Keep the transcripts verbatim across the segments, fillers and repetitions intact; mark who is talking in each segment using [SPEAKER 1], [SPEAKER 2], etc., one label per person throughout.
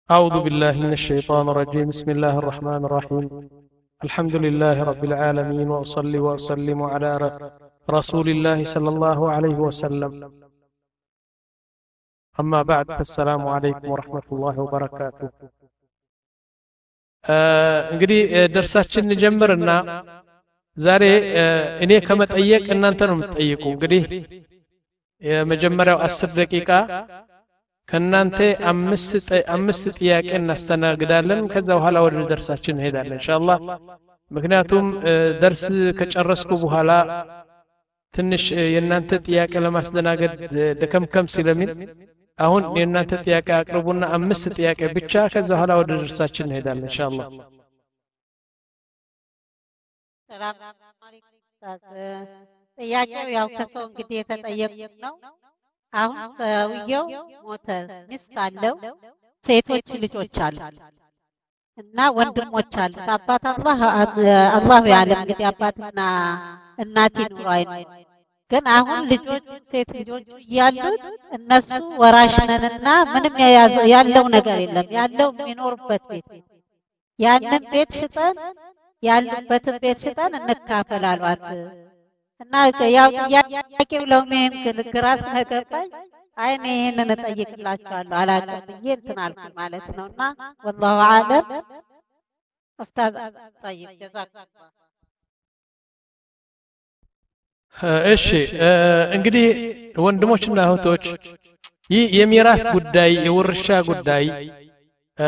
[SPEAKER 1] أعوذ بالله من الشيطان الرجيم بسم الله الرحمن الرحيم الحمد لله رب العالمين وأصلي وأسلم على ر- رسول الله صلى الله عليه وسلم أما بعد فالسلام عليكم ورحمة الله وبركاته آه، እንግዲህ آه، ደርሳችን እንጀምርና ዛሬ آه، እኔ ከመጠየቅ እናንተ ነው የምትጠይቁ እንግዲህ የመጀመሪያው አስር ደቂቃ ከናንተ አምስት ጠ- አምስት ጥያቄ እናስተናግዳለን ከዛ በኋላ ወደ ደርሳችን እንሄዳለን ኢንሻአላህ ምክንያቱም እ፣ ደርስ ከጨረስኩ በኋላ ትንሽ እ፣ የናንተ ጥያቄ ለማስተናገድ እ፣ ደከምከም ስለሚል አሁን የናንተ ጥያቄ አቅርቡና አምስት ጥያቄ ብቻ ከዛ በኋላ ወደ ደርሳችን እንሄዳለን ኢንሻአላህ
[SPEAKER 2] ሰላም አለይኩም ኡስታዝ። ጥያቄው ያው ከሰው እንግዲህ የተጠየቁት ነው። አሁን ሰውየው ሞተ፣ ሚስት አለው፣ ሴቶች ልጆች አሉ እና ወንድሞች አሉት። አባት አላህ አላሁ ያለም እንግዲህ አባትና እናት ይኑሩ አይኑሩ። ግን አሁን ልጆቹ ሴት ልጆቹ እያሉት እነሱ ወራሽ ነንና ምንም የያዘው ያለው ነገር የለም። ያለው የሚኖርበት ቤት ያንን ቤት ሽጠን ያሉበትን ቤት ሽጠን እንካፈል አሏት እና ያው ጥያቄው ለምን ግራ ስለገባኝ አይ እኔ ይሄንን እጠይቅላችኋለሁ አላውቅም ብዬ እንትን አልኩ ማለት ነው። እና ወላሁ አለም ኡስታዝ ጠይቅ ጀዛከላህ።
[SPEAKER 1] እ፣ እሺ እ፣ እንግዲህ ወንድሞችና እህቶች ይህ የሚራስ ጉዳይ የውርሻ ጉዳይ እ፣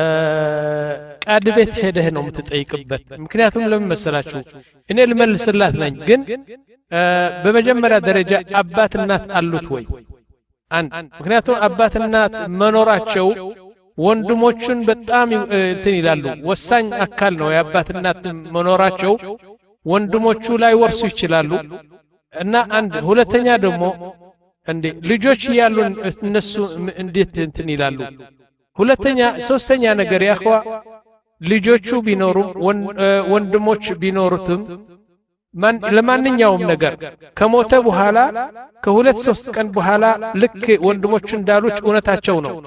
[SPEAKER 1] ቃድ ቤት ሄደህ ነው የምትጠይቅበት ምክንያቱም ለምን መሰላችሁ እኔ ልመልስላት ነኝ ግን እ፣ በመጀመሪያ ደረጃ አባት እናት አሉት ወይ አንድ ምክንያቱም አባት እናት መኖራቸው ወንድሞቹን በጣም ይ- እ፣ እንትን ይላሉ ወሳኝ አካል ነው የአባት እናት መኖራቸው ወንድሞቹ ላይ ወርሱ ይችላሉ እና አንድ ሁለተኛ ደግሞ እንዴ ልጆች ያሉ እነሱ ም- እንዴት እንትን ይላሉ ሁለተኛ ሶስተኛ ነገር ያخوا ልጆቹ ቢኖሩም ወን- እ፣ ወንድሞች ቢኖሩትም ማን ለማንኛውም ነገር ከሞተ በኋላ ከሁለት ሶስት ቀን በኋላ ልክ ወንድሞቹ እንዳሉት እውነታቸው ነው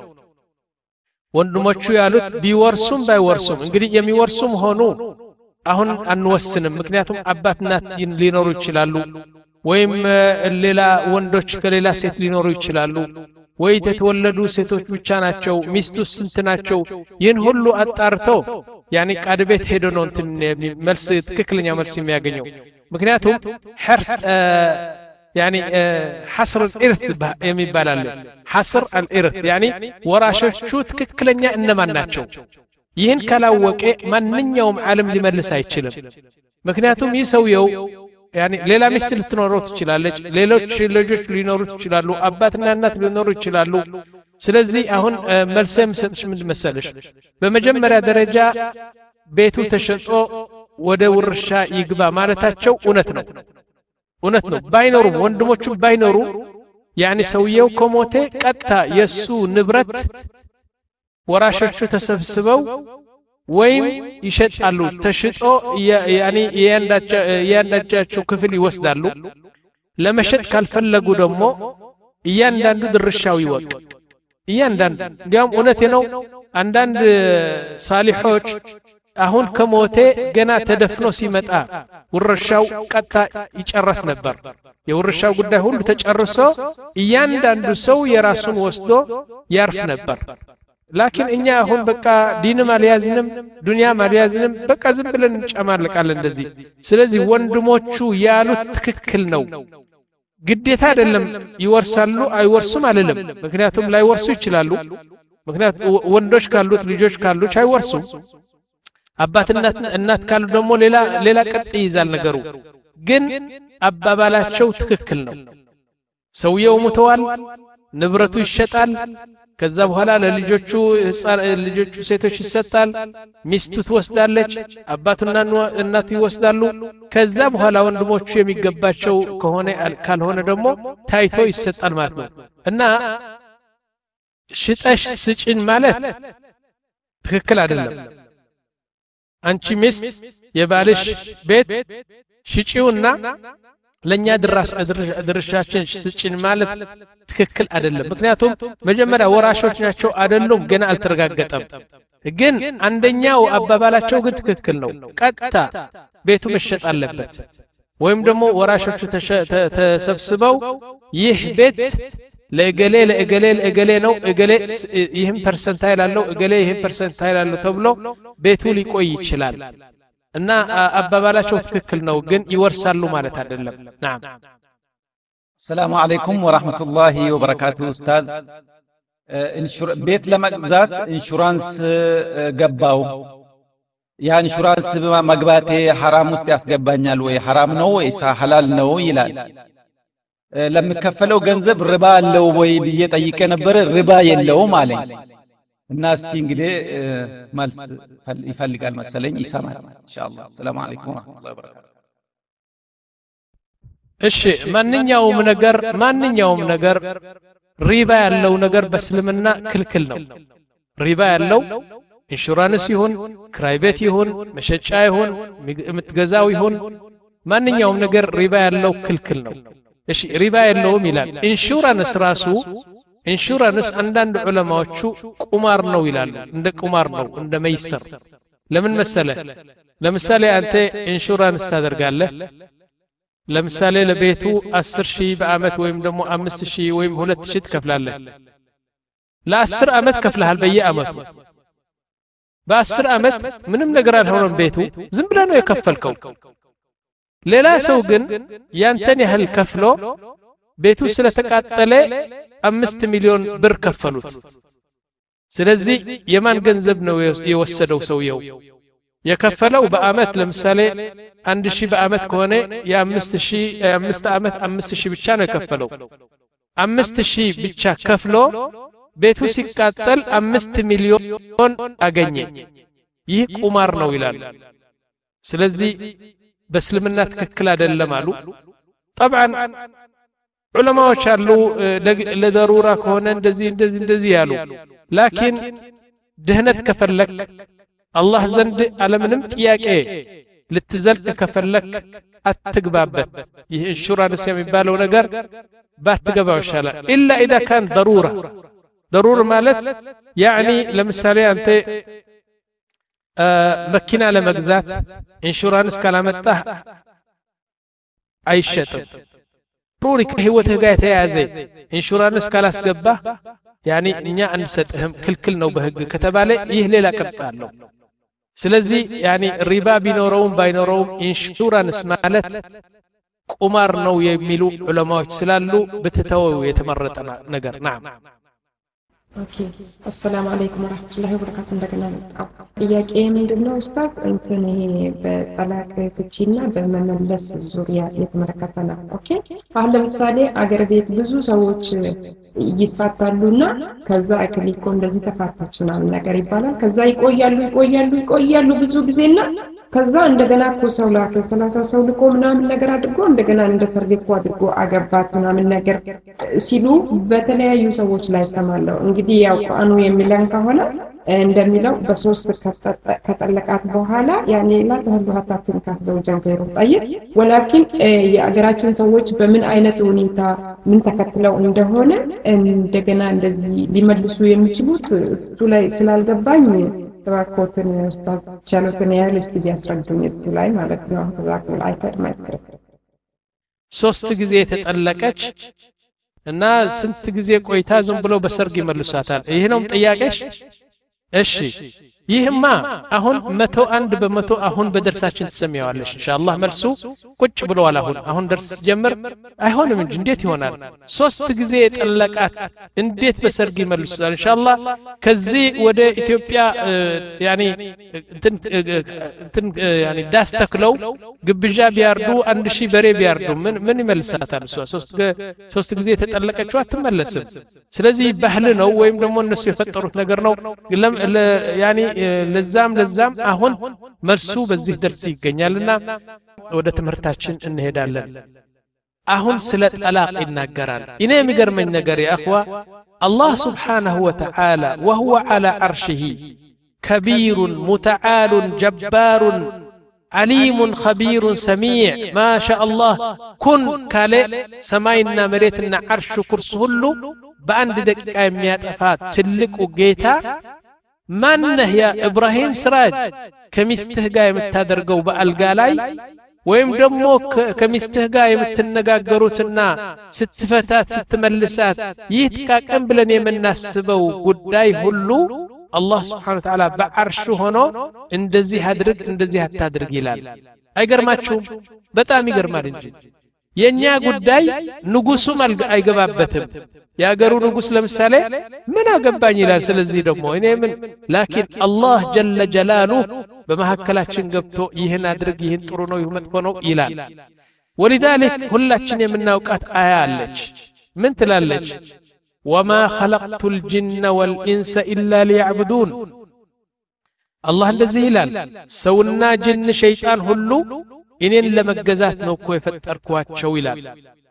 [SPEAKER 1] ወንድሞቹ ያሉት ቢወርሱም ባይወርሱም እንግዲህ የሚወርሱም ሆኑ አሁን አንወስንም ምክንያቱም አባት እናት ይን- ሊኖሩ ይችላሉ ወይም እ፣ ሌላ ወንዶች ከሌላ ሴት ሊኖሩ ይችላሉ ወይ የተወለዱ ሴቶች ብቻ ናቸው ሚስቱ ስንት ናቸው ይህን ሁሉ አጣርተው ያኒ ቃድ ቤት ሄዶ ነው እንትን የሚ- መልስ ትክክለኛ መልስ የሚያገኘው ምክንያቱም ሕርስ እ፣ ያኒ እ፣ ሐስር الإرث ባ- የሚባል አለ ሐስር الإرث ያኒ ወራሾቹ ትክክለኛ እነማን ናቸው ይህን ካላወቀ ማንኛውም ዓለም ሊመልስ አይችልም ምክንያቱም ይህ ሰውየው ያኒ ሌላ ሚስት ልትኖረው ትችላለች ሌሎች ልጆች ሊኖሩ ይችላሉ አባትና እናት ሊኖሩ ይችላሉ ስለዚህ አሁን እ፣ መልስ የምሰጥሽ ምን መሰለሽ በመጀመሪያ ደረጃ ቤቱ ተሸጦ ወደ ውርሻ ይግባ ማለታቸው እውነት ነው እውነት ነው ባይኖሩም ወንድሞቹ ባይኖሩ ያኒ ሰውየው ከሞተ ቀጥታ የሱ ንብረት ወራሾቹ ተሰብስበው ወይም ይሸጣሉ ተሽጦ የ- ያኒ የአንዳቻ- የአንዳቻቸው ክፍል ይወስዳሉ ለመሸጥ ካልፈለጉ ደግሞ እያንዳንዱ ድርሻው ይወቅ እያንዳንዱ እንዲያውም እውነቴ ነው አንዳንድ ሳሊሖች አሁን ከሞቴ ገና ተደፍኖ ሲመጣ ውርሻው ቀጥታ ይጨረስ ነበር የውርሻው ጉዳይ ሁሉ ተጨርሶ እያንዳንዱ ሰው የራሱን ወስዶ ያርፍ ነበር ላኪን እኛ አሁን በቃ ዲንም አልያዝንም ዱንያም አልያዝንም በቃ ዝም ብለን እንጨማልቃለን እንደዚህ ስለዚህ ወንድሞቹ ያሉት ትክክል ነው ግዴታ አይደለም ይወርሳሉ አይወርሱም አይደለም ምክንያቱም ላይወርሱ ይችላሉ ምክንያቱም ወ- ወንዶች ካሉት ልጆች ካሉት አይወርሱም አባትና እናት ካሉ ደግሞ ሌላ ሌላ ቅርጽ ይይዛል ነገሩ ግን አባባላቸው ትክክል ነው ሰውየው ሙተዋል ንብረቱ ይሸጣል ከዛ በኋላ ለልጆቹ ህፃን ልጆቹ ሴቶች ይሰጣል ሚስቱ ትወስዳለች አባቱና እንዋ- እናቱ ይወስዳሉ ከዛ በኋላ ወንድሞቹ የሚገባቸው ከሆነ አል- ካልሆነ ደግሞ ታይቶ ይሰጣል ማለት ነው እና ሽጠሽ ስጭን ማለት ትክክል አይደለም አንቺ ሚስት የባልሽ ቤት ሽጪውና ለኛ ድራስ ድርሻችን ስጭን ማለት ትክክል አይደለም ምክንያቱም መጀመሪያ ወራሾች ናቸው አይደሉም ገና አልተረጋገጠም ግን አንደኛው አባባላቸው ግን ትክክል ነው ቀጥታ ቤቱ መሸጥ አለበት ወይም ደግሞ ወራሾቹ ተሰብስበው ይህ ቤት ለእገሌ ለእገሌ ለእገሌ ነው እገሌ ይህም ፐርሰንታይል አለው እገሌ ይህም ፐርሰንታይል አለው ተብሎ ቤቱ ሊቆይ ይችላል እና አባባላቸው ትክክል ነው ግን ይወርሳሉ ማለት አይደለም نعم
[SPEAKER 3] السلام عليكم ورحمة الله وبركاته أستاذ ቤት ለመግዛት ኢንሹራንስ ገባው ያ ኢንሹራንስ መግባቴ حرام ውስጥ ያስገባኛል ወይ حرام ነው ወይስ ሐላል ነው ይላል ለምከፈለው ገንዘብ ሪባ አለው ወይ ብዬ ጠይቄ ነበር ሪባ የለውም አለኝ እና እስቲ እንግዲህ መልስ ይፈልጋል መሰለኝ ይሰማል ኢንሻአላህ ሰላም አለይኩም ወራህመቱላሂ ወበረካቱ
[SPEAKER 1] እሺ ማንኛውም ነገር ማንኛውም ነገር ሪባ ያለው ነገር በእስልምና ክልክል ነው ሪባ ያለው ኢንሹራንስ ይሁን ክራይ ቤት ይሁን መሸጫ ይሁን የምትገዛው ይሁን ማንኛውም ነገር ሪባ ያለው ክልክል ነው እሺ ሪባ የለውም ይላል ኢንሹራንስ ራሱ ኢንሹራንስ አንዳንድ ዑለማዎቹ ቁማር ነው ይላሉ እንደ ቁማር ነው እንደ መይሰር ለምን መሰለ ለምሳሌ አንተ ኢንሹራንስ ታደርጋለህ ለምሳሌ ለቤቱ አስር ሺህ በአመት ወይም ደግሞ አምስት ሺህ ወይም ሁለት ሺህ ትከፍላለህ ለአስር አመት ከፍለሃል በየአመቱ በአስር አመት ምንም ነገር አልሆነም ቤቱ ዝም ብለህ ነው የከፈልከው ሌላ ሰው ግን ያንተን ያህል ከፍሎ ቤቱ ስለተቃጠለ አምስት ሚሊዮን ብር ከፈሉት ስለዚህ የማን ገንዘብ ነው የወሰደው ሰውየው የከፈለው በአመት ለምሳሌ አንድ ሺህ በአመት ከሆነ የአምስት ሺህ አምስት አመት አምስት ሺህ ብቻ ነው የከፈለው አምስት ሺህ ብቻ ከፍሎ ቤቱ ሲቃጠል አምስት ሚሊዮን አገኘ ይህ ቁማር ነው ይላል ስለዚህ በእስልምና ትክክል አይደለም አሉ طبعا ዑለማዎች አሉ ለደሩራ ከሆነ እንደዚህ እንደዚህ እንደዚህ ያሉ ላኪን ድህነት ከፈለክ አላህ ዘንድ አለምንም ጥያቄ ልትዘልቅ ከፈለክ አትግባበት ይህ ኢንሹራንስ የሚባለው ነገር ባትገባው ይሻላል ኢላ اذا كان ضروره ضرورة ማለት يعني ለምሳሌ አንተ መኪና ለመግዛት ኢንሹራንስ ካላመጣህ አይሸጥም ሩሪ ከህይወትህ ጋር የተያያዘ ኢንሹራንስ ካላስገባህ يعني እኛ አንሰጥህም ክልክል ነው በህግ ከተባለ ይህ ሌላ ቅርጽ አለው ስለዚህ يعني ሪባ ቢኖረውም ባይኖረውም ኢንሹራንስ ማለት ቁማር ነው የሚሉ ዑለማዎች ስላሉ በተተወው የተመረጠ ነገር نعم
[SPEAKER 4] اوكي السلام عليكم ورحمه الله وبركاته እንደገና መጣው ጥያቄ ምንድነው ኡስታዝ እንትን ይሄ በጠላቅ ፍቺና በመመለስ ዙሪያ የተመረከተ ነው ኦኬ አሁን ለምሳሌ አገር ቤት ብዙ ሰዎች ይፋታሉና ከዛ አክሊኮ እንደዚህ ተፋታችሁና ነገር ይባላል ከዛ ይቆያሉ ይቆያሉ ይቆያሉ ብዙ ጊዜና ከዛ እንደገና እኮ ሰው ላከ ሰላሳ ሰው ልቆ ምናምን ነገር አድርጎ እንደገና እንደ ሰርግ እኮ አድርጎ አገባት ምናምን ነገር ሲሉ በተለያዩ ሰዎች ላይ ሰማለው እንግዲህ ያው ቁርአኑ የሚለን ከሆነ እንደሚለው በሶስት ከጠለቃት በኋላ ያኔ ላ ተህሉ ሀታትን ካዘውጀን ከይሩ ጠይብ ወላኪን የአገራችን ሰዎች በምን አይነት ሁኔታ ምን ተከትለው እንደሆነ እንደገና እንደዚህ ሊመልሱ የሚችሉት እሱ ላይ ስላልገባኝ ተባኮትን ኡስታዝ ቻሎትን ያህል እስቲ ያስረዱኝ እሱ ላይ ማለት ነው ተዛክል አይፈር ማለት
[SPEAKER 1] ሶስት ጊዜ ተጠለቀች እና ስንት ጊዜ ቆይታ ዝም ብሎ በሰርግ ይመልሳታል ይሄ ነው ጥያቄሽ እሺ ይህማ አሁን መቶ አንድ በመቶ አሁን በደርሳችን ተሰሚያዋለሽ ኢንሻአላህ መልሱ ቁጭ ብለዋል አሁን አሁን ደርስ ጀምር አይሆንም እንጂ እንዴት ይሆናል ሶስት ጊዜ ጠለቃት እንዴት በሰርግ ይመልሳል ኢንሻአላህ ከዚህ ወደ ኢትዮጵያ ያኒ እንትን እንትን ያኒ ዳስ ተክለው ግብዣ ቢያርዱ አንድ ሺህ በሬ ቢያርዱ ምን ምን ይመልሳታል እሷ ሶስት ሶስት ጊዜ ተጠለቀችው አትመለስም ስለዚህ ባህል ነው ወይም ደግሞ እነሱ የፈጠሩት ነገር ነው ያኒ ለዛም ለዛም አሁን መልሱ በዚህ ደርስ ይገኛልና ወደ ትምህርታችን እንሄዳለን አሁን ስለ ጠላቅ ይናገራል እኔ የሚገርመኝ ነገር ያخوا الله سبحانه وتعالى وهو على عرشه كبير متعال جبار عليم خبير سميع ما شاء الله كن كالي سماينا مريتنا عرش كرس هلو بأند دقيقة يمياتفات تلك وقيتا من هي إبراهيم سراج كميستهقا يمتادرقوا بألقالاي ወይም ደግሞ ከሚስትህ ጋር የምትነጋገሩትና ስትፈታት ስትመልሳት ይህ ተቃቀም ብለን የምናስበው ጉዳይ ሁሉ አላህ Subhanahu Wa Ta'ala በአርሹ ሆኖ እንደዚህ አድርግ እንደዚህ አታድርግ ይላል አይገርማችሁም በጣም ይገርማል እንጂ የኛ ጉዳይ ንጉሱም አይገባበትም ያገሩ ንጉስ ለምሳሌ ምን አገባኝ ይላል ስለዚህ ደግሞ እኔ ምን ላኪን አላህ ጀለ ጀላሉ በመሐከላችን ገብቶ ይህን አድርግ ይህን ጥሩ ነው ይህ መጥፎ ነው ይላል ولذلك ሁላችን የምናውቃት አያ አለች ምን ትላለች وما خلقت الجن والانس الا ليعبدون الله እንደዚህ ይላል ሰውና ጅን ሸይጣን ሁሉ እኔን ለመገዛት ነው እኮ የፈጠርኳቸው ይላል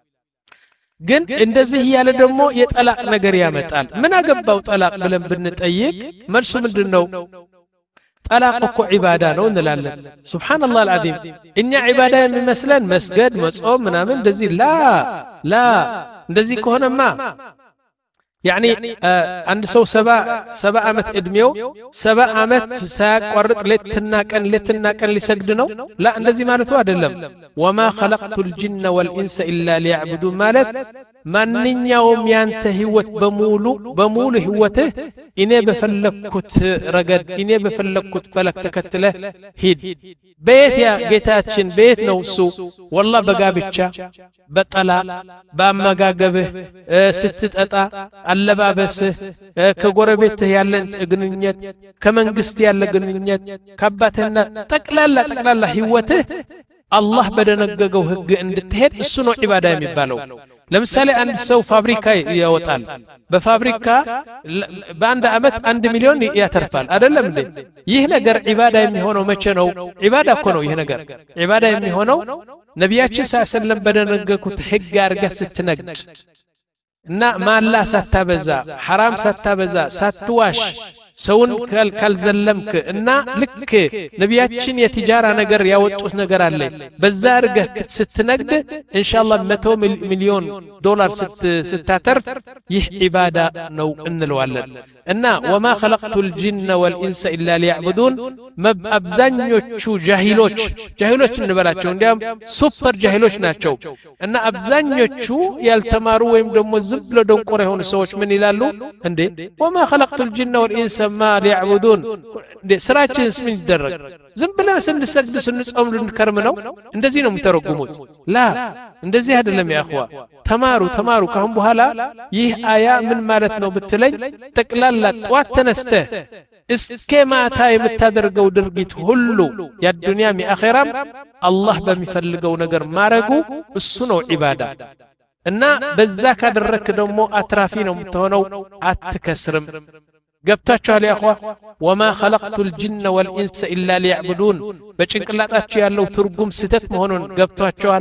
[SPEAKER 1] ግን እንደዚህ ያለ ደግሞ የጠላቅ ነገር ያመጣል ምን አገባው ጠላቅ ብለን ብንጠይቅ መልሱ ምንድነው ጠላቅ እኮ ዒባዳ ነው እንላለን ሱብሃንአላህ አልዓዚም እኛ ዒባዳ የሚመስለን መስገድ መጾም ምናምን እንደዚህ ላ ላ እንደዚህ ከሆነማ يعني عند سو سبع سبع عمت ادميو سبع عمت ساقرط لتنا كان لتنا كان لسجد نو لا እንደዚህ ማለቱ አይደለም وما خلقت الجن والانس الا ليعبدون ማለት ማንኛውም ያንተ ህይወት በሙሉ በሙሉ ህይወትህ እኔ በፈለኩት ረገድ እኔ በፈለኩት ፈለክ ተከትለ ሂድ ቤት ያ ጌታችን ቤት ነው እሱ والله በጋብቻ በጠላ በአመጋገብህ ስትጠጣ አለባበስህ ከጎረቤትህ ያለን ግንኙነት ከመንግስት ያለ ግንኙነት ከአባትና ጠቅላላ ጠቅላላ ህይወትህ አላህ በደነገገው ህግ እንድትሄድ እሱ ነው ዒባዳ የሚባለው ለምሳሌ አንድ ሰው ፋብሪካ ያወጣል በፋብሪካ በአንድ አመት አንድ ሚሊዮን ያተርፋል አይደለም እንዴ ይህ ነገር ዒባዳ የሚሆነው መቼ ነው ዒባዳ እኮ ነው ይህ ነገር ዒባዳ የሚሆነው ነብያችን ሰለላሁ ዐለይሂ ወሰለም በደነገጉት ህግ አርገህ ስትነግድ እና ማላ ሳታበዛ ሐራም ሳታበዛ ሳትዋሽ ሰውን ካልዘለምክ እና ልክ ነብያችን የትጃራ ነገር ያወጡት ነገር አለ በዛ አርገህ ስትነግድ ኢንሻአላህ መቶ ሚሊዮን ዶላር ስታተርፍ ይህ ዒባዳ ነው እንለዋለን እና وما خلقت الجن والانس الا ليعبدون አብዛኞቹ ጃሂሎች ጃሂሎች እንበላቸው እንዲያም ሱፐር ጃሂሎች ናቸው እና አብዛኞቹ ያልተማሩ ወይም ደግሞ ዝም ብለው ደንቆር የሆኑ ሰዎች ምን ይላሉ እንዴ وما خلقت الجن والانس ما ليعبدون ስራችንስ ምን ይደረግ ዝም ብለን ስንሰግድ ስንጾም ልንከርም ነው እንደዚህ ነው የምተረጉሙት ላ እንደዚህ አይደለም ያ اخوا ተማሩ ተማሩ ካሁን በኋላ ይህ አያ ምን ማለት ነው ብትለኝ ጠቅላላ ጧት ተነስተህ እስከ ማታ የምታደርገው ድርጊት ሁሉ የዱንያም የአኺራም አላህ በሚፈልገው ነገር ማረጉ እሱ ነው ዒባዳ እና በዛ ካደረክ ደግሞ አትራፊ ነው የምትሆነው አትከስርም ገብታችኋል ያ اخوا وما خلقت الجن والانس الا ليعبدون በጭንቅላታችሁ ያለው ትርጉም ስተት መሆኑን ገብታችኋል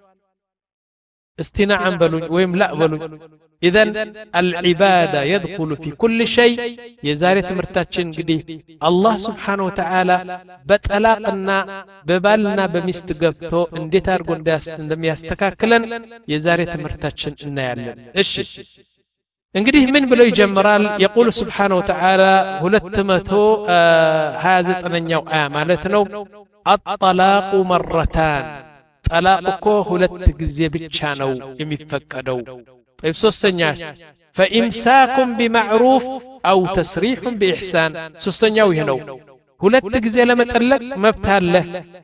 [SPEAKER 1] استناعا بلون ويم لا بلون اذن العباده يدخل في كل شيء يزارت مرتاچن غدي الله سبحانه وتعالى بطلاقنا ببالنا بمست ገብቶ እንዴት አርጎ እንደሚያስተካክለን የዛሬት ምርታችን እናያለን እሺ እንግዲህ ምን ብለው ይጀምራል يقول سبحانه وتعالى ሁለት መቶ ሃያ ዘጠነኛው አያ ማለት ነው الطلاق مرتان طلاق እኮ ሁለት ጊዜ ብቻ ነው የሚፈቀደው طيب ሶስተኛ فامساكم بمعروف او تسريح باحسان ሶስተኛው ይሄ ነው ሁለት ጊዜ ለመጠለቅ መብት አለ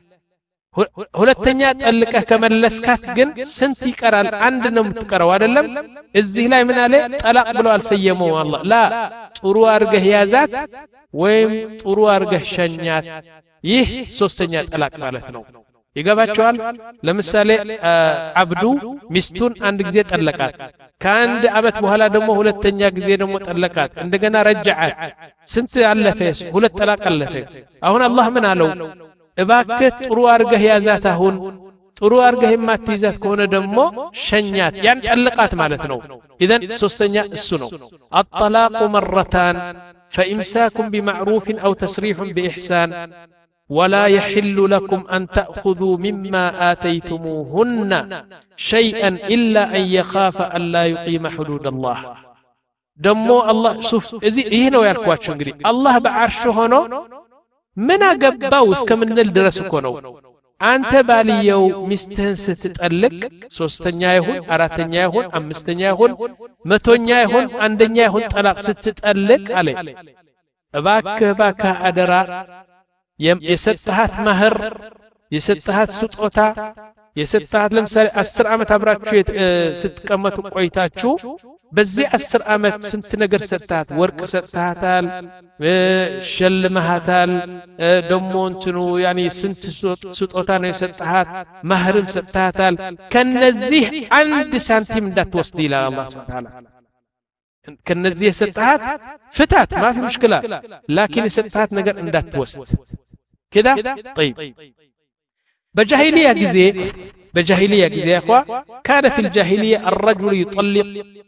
[SPEAKER 1] ሁለተኛ ጠልቀህ ከመለስካት ግን ስንት ይቀራል አንድ ነው የምትቀረው አይደለም እዚህ ላይ ምን አለ ጠላቅ ብሎ አልሰየመው አላህ ላ ጥሩ አርገህ ያዛት ወይም ጥሩ አርገህ ሸኛት ይህ ሶስተኛ ጠላቅ ማለት ነው ይገባቸዋል ለምሳሌ አብዱ ሚስቱን አንድ ጊዜ ጠለቃት ከአንድ አመት በኋላ ደግሞ ሁለተኛ ጊዜ ደግሞ ጠለቃት እንደገና ረጃዓት ስንት አለፈ ሁለት ጠላቅ አለፈ አሁን አላህ ምን አለው እባክህ ጥሩ አርገህ ያዛት አሁን ጥሩ አርገህ የማትይዛት ከሆነ ደግሞ ሸኛት ያን ጠለቃት ማለት ነው اذن ሶስተኛ እሱ ነው الطلاق مرتان فامساك بمعروف او تسريح باحسان ولا يحل لكم أن تأخذوا مما آتيتموهن شيئا إلا أن يخاف أن لا يقيم حدود الله دمو الله شوف إذا هنا ويركواتشو انجري الله بعرشه هنا من أقباو اسكمن الدرس كونو أنت باليو مستهن ستتألق سوستنيا يهون أراتنيا يهون أمستنيا يهون متونيا يهون عندنيا يهون طلاق ستتألق عليه باك باك أدرا የሰጣሃት ማህር የሰጣሃት ስጦታ የሰጣሃት ለምሳሌ አስር አመት አብራችሁ ስትቀመጡ ቆይታችሁ በዚህ አስር አመት ስንት ነገር ሰጣሃት ወርቅ ሰጣሃታል ሸልመሃታል ደሞ እንትኑ ያኒ ስንት ስጦታ ነው የሰጣሃት ማህርም ሰጣሃታል ከነዚህ አንድ ሳንቲም እንዳትወስድ ይላል አላህ Subhanahu Wa Ta'ala ከነዚህ የሰጣሃት ፍታት ما في مشكلة لكن የሰጣሃት ነገር እንዳትወስድ كده طيب بجاهلية جزء بجاهلية جزء يا اخوة كان في الجاهلية الرجل يطلق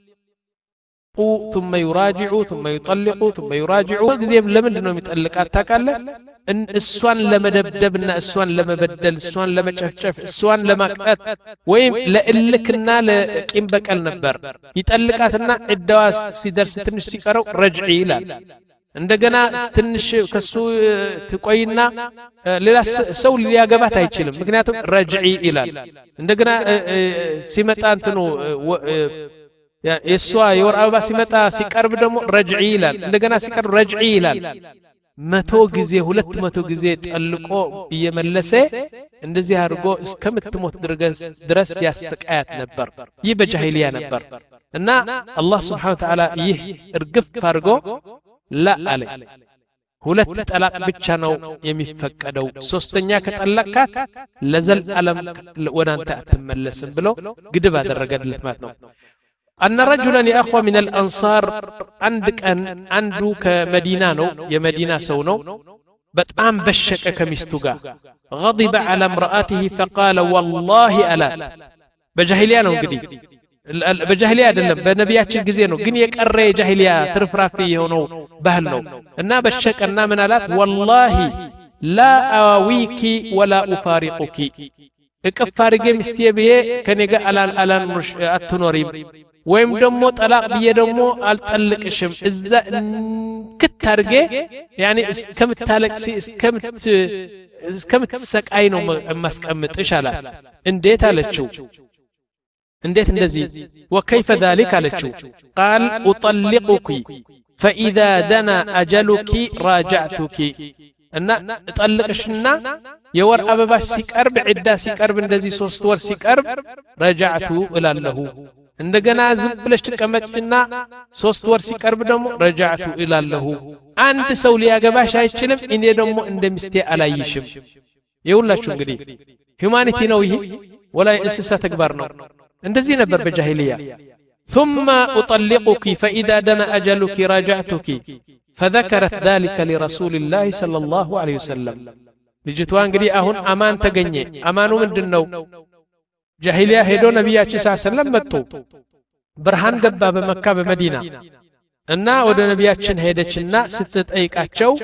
[SPEAKER 1] ثم يراجع ثم يطلق ثم يراجع جزء لمن انه يطلقات تاكله ان السوان لما دبدبنا السوان لما بدل السوان لما چفچف السوان لما قط ويم لالكنا لقيم بقل نبر يطلقاتنا عدواس سيدرس تنش سيقرው رجعي ይላል እንደገና ትንሽ ከሱ ትቆይና ሌላ ሰው ሊያገባት አይችልም ምክንያቱም ረጅዒ ይላል እንደገና ሲመጣ እንትኑ የሷ የወር አበባ ሲመጣ ሲቀርብ ደግሞ ረጅዒ ይላል እንደገና ሲቀርብ ረጅዒ ይላል መቶ ጊዜ ሁለት መቶ ጊዜ ጠልቆ እየመለሰ እንደዚህ አድርጎ እስከምትሞት ድረስ ያሰቃያት ነበር ይህ በጃሂሊያ ነበር እና አላህ Subhanahu Wa Ta'ala ይህ እርግፍ አድርጎ لا علي ሁለት ጠላቅ ብቻ ነው የሚፈቀደው ሶስተኛ ከጠላቃት ለዘል ዓለም ወዳንተ አትመለስም ብሎ ግድብ አደረገለት ማለት ነው أن رجلا يا أخوة من الأنصار عندك أن عنده كمدينة نو يمدينة سونو بتأم بشك كمستوغا غضب على امرأته فقال والله ألا بجاهلية نو قدي በጃሂሊያ አይደለም በነቢያችን ጊዜ ነው ግን የቀረ የጃሂሊያ ትርፍራፊ የሆነው ባህል ነው እና በሸቀና ምን አላት والله لا አዋዊኪ ولا افارقك እቅፋርጌ ሚስቴ በየ ከኔጋ አላል አላን ሙሽ አትኖሪም ወይም ደሞ ጠላቅ በየ ደሞ አልጠልቅሽም እዛ ከታርጌ ያኒ እስከምታለቅሲ እስከምት እስከምትሰቃይ ነው ማስቀምጥሽ አላት እንዴት አለችው እንዴት እንደዚህ وكيف ذلك አለችው قال اطلقك فاذا دنا اجلك راجعتك እና እጠልቅሽና የወር አበባሽ ሲቀርብ ዒዳ ሲቀርብ እንደዚህ ሶስት ወር ሲቀርብ ረጃዕቱ እላለሁ እንደገና ዝም ብለሽ ተቀመጥሽና ሶስት ወር ሲቀርብ ደግሞ ረጃዕቱ እላለሁ አንድ ሰው ሊያገባሽ አይችልም እኔ ደግሞ እንደምስቴ አላይሽም ይውላችሁ እንግዲህ ሂዩማኒቲ ነው ይሄ ወላ እንስሳ ተግባር ነው እንደዚህ ነበር በጃሂሊያ ثم اطلقك فاذا دنا اجلك راجعتك فذكرت ذلك لرسول الله صلى الله عليه وسلم ልጅቷ እንግዲህ አሁን አማን ተገኘ አማኑ ምንድነው ጃሂሊያ ሄዶ ነብያችን ሰለላሁ ዐለይሂ ወሰለም መጡ ብርሃን ገባ በመካ በመዲና እና ወደ ነብያችን ሄደችና ስትጠይቃቸው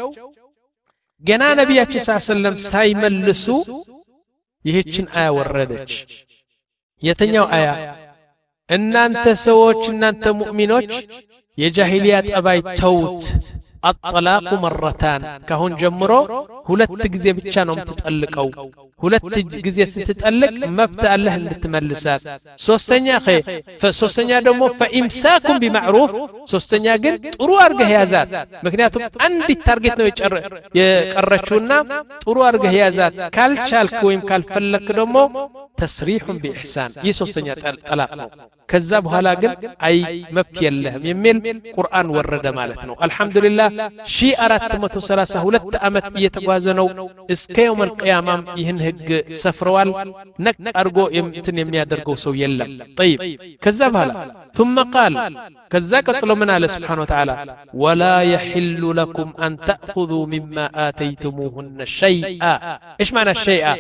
[SPEAKER 1] ገና ነብያችን ሰለላሁ ዐለይሂ ወሰለም ሳይመልሱ ይህችን አያ ወረደች የተኛው አያ እናንተ ሰዎች እናንተ ሙእሚኖች የጃሂሊያ ጠባይ ተውት الطلاق مرتان كهون جمرو ሁለት ጊዜ ብቻ ነው የምትጠልቀው ሁለት ጊዜ ስትጠልቅ መብት አለህ እንድትመልሳት ሶስተኛ ኸ ሶስተኛ ደግሞ فامساكم بمعروف ሶስተኛ ግን ጥሩ አርገህ ያዛት ምክንያቱም አንድ ታርጌት ነው የቀረችውና ጥሩ አርገህ ያዛት ካልቻልክ ወይም ካልፈለክ ደግሞ تسريح بإحسان ይህ ሶስተኛ ጠላቅ ነው ከዛ በኋላ ግን አይ መብት የለህም የሚል ቁርአን ወረደ ማለት ነው አልহামዱሊላህ ሺህ አራት መቶ ሰላሳ ሁለት አመት እየተጓዘ ነው እስከ يوم القيامة ይህን ህግ ሰፍረዋል ነቅ አርጎ እንትን የሚያደርገው ሰው የለም طيب ከዛ በኋላ ثم قال ከዛ ቀጥሎ ምን አለ سبحانه وتعالى ولا يحل لكم أن تأخذوا مما آتيتموهن شيئا ايش معنى الشيئا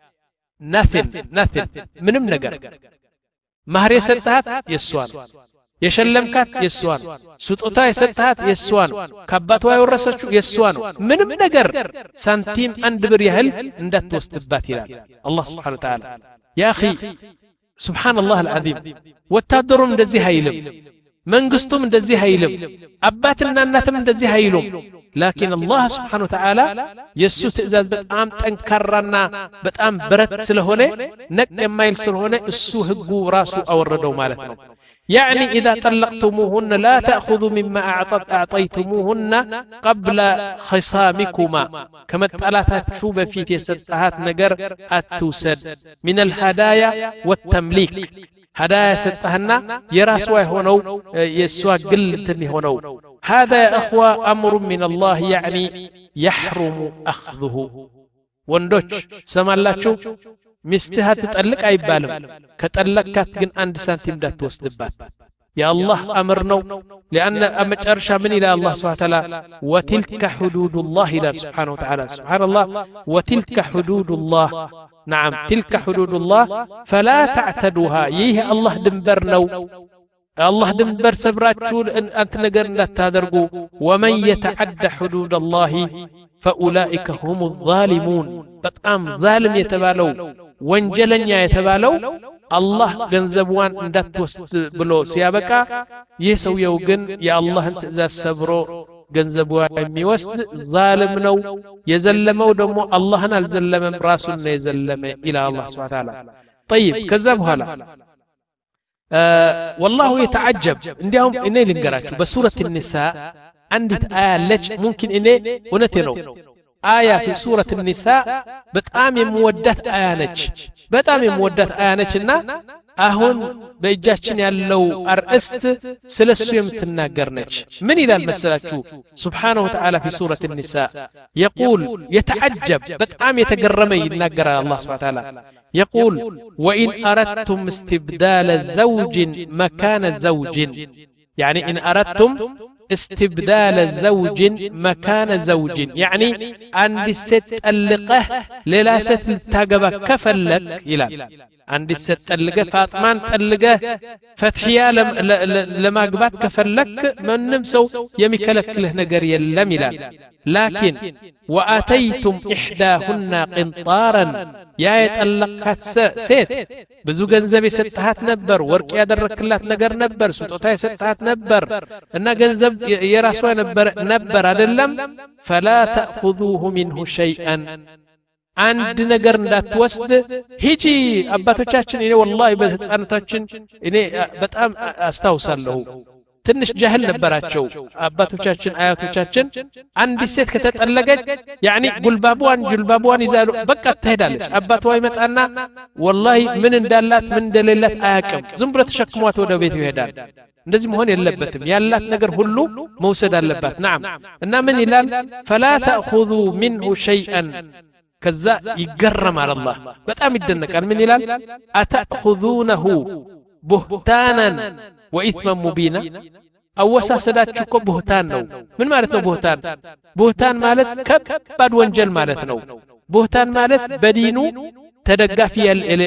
[SPEAKER 1] nothing nothing ምንም ነገር ማህር የሰጣት የሷ ነው የሸለምካት የሷ ነው ስጦታ የሰጣት የሷ ነው ከአባቷ የወረሰችው የሷ ነው ምንም ነገር ሳንቲም አንድ ብር ያህል እንዳትወስድባት ይላል አላህ Subhanahu Wa Ta'ala يا اخي سبحان الله العظيم ወታደሩም እንደዚህ አይልም መንግስቱም እንደዚህ አይልም አባትና እናትም እንደዚህ አይሉም لكن الله سبحانه وتعالى የሱ ትእዛዝ በጣም ጠንካራና በጣም ብረት ስለሆነ ነቅ የማይል ስለሆነ እሱ ህጉ ራሱ አወረደው ማለት ነው يعني إذا طلقتموهن لا تأخذوا مما أعطت أعطيتموهن قبل خصامكما كما تألاتاتشو بفيت يستهات نجر التوسد من الهدايا والتمليك هدايا ستهنا يراسوا هونو يسوا قلتني هونو هذا يا أخوة أمر من الله يعني يحرم أخذه وندوش سمالاتشو مستها تتألق أي بالم كتألقات جن عند سنتيم دات وسدبات يا الله أمرنا لأن أمجرشا من إلى الله سبحانه وتعالى وتلك حدود الله إلى سبحانه وتعالى سبحان الله وتلك حدود الله نعم تلك حدود الله فلا تعتدوها يه الله دنبرنو الله دنبر سبراتشو أنت نقرنا تادرقو ومن يتعدى حدود الله فأولئك هم الظالمون بطعم ظالم يتبالو وانجلنيا يتبالو الله ገንዘብዋን እንዳትወስድ ብሎ ሲያበቃ የሰው የውግን የአላህን ትእዛዝ ሰብሮ ገንዘብዋ የሚወስድ ዛልም ነው የዘለመው ደግሞ አላህን አልዘለመም ራሱን ነው የዘለመ ኢላ አላህ Subhanahu Wa Ta'ala طيب ከዛ በኋላ والله يتعجب እንዲያውም እኔ ልንገራችሁ በሱረት النساء አንዲት አያ አለች ممكن እኔ እውነቴ ነው آية في سورة النساء بتقام يمودات آيانج بتقام يمودات آيانجنا أهون بيجاتشن يالو أرأست سلسو يمتناقرنج من إلى المسألة سبحانه وتعالى في سورة النساء يقول يتعجب بتقام يتقرمي ناقر الله سبحانه وتعالى يقول وإن أردتم استبدال زوج مكان زوج يعني إن أردتم استبدال زوج مكان زوج يعني عند ست اللقه للا ست التاقبة كفلك إلى عند ست اللقه فاطمان تلقه فتحيا لما قبات كفلك من نمسو يمكلك له نقر يلم إلى لكن وآتيتم إحداهن قنطارا يا يتألقات سيت بزو ገንዘብ የሰጣት ነበር ወርቅ ያደረክላት ነገር ነበር ስጦታ የሰጣት ነበር እና ገንዘብ የራሷ ነበር ነበር አይደለም فلا تأخذوه منه شيئا አንድ ነገር እንዳትወስድ ሂጂ አባቶቻችን እኔ والله በህፃንታችን እኔ በጣም አስታውሳለሁ ትንሽ ጃህል ነበራቸው አባቶቻችን አያቶቻችን አንድ ሴት ከተጠለቀች يعني ጉልባቧን ጅልባቧን ይዛሉ በቃ ትሄዳለች አባቷ ይመጣና والله ምን እንዳላት ምን እንደሌላት አያውቅም ዝም ብሎ ተሸክሟት ወደ ቤት ይሄዳል እንደዚህ መሆን የለበትም ያላት ነገር ሁሉ መውሰድ አለባት نعم እና ምን ይላል فلا تأخذوا منه شيئا ከዛ ይገረማል አላህ በጣም ይደነቃል ምን ይላል أتأخذونه بهتانا وإثما مبينا أوساسداتكو كو بهتان نو من مالت نو بهتان بهتان مالت كباد وانجل مالت نو بهتان مالت بدينو تدقف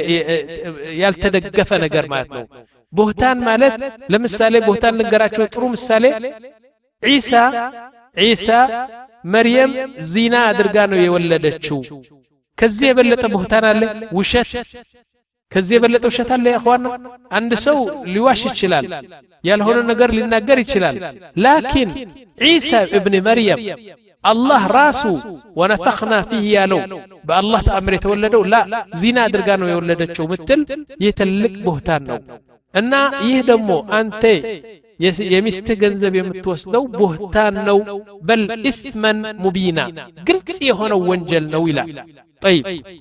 [SPEAKER 1] يالتدقف نقر مالت نو بهتان مالت لمسالي بهتان نقراتشو ترو مسالي عيسى عيسى مريم زينا أدرقانو يولدتشو كزي يبلت بهتان اللي وشت ከዚህ የበለጠ ውሸት አለ يا اخوانا አንድ ሰው ሊዋሽ ይችላል ያልሆነ ነገር ሊናገር ይችላል لكن عيسى ابن مريم الله راسه ونفخنا فيه ያለው በአላህ ተአምር የተወለደው ላ ዚና አድርጋ ነው የወለደችው ምትል የተልቅ ቦህታን ነው እና ይህ ደግሞ አንተ የሚስት ገንዘብ የምትወስደው ቦህታን ነው በል ኢስመን ሙቢና ግልጽ የሆነ ወንጀል ነው ይላል طيب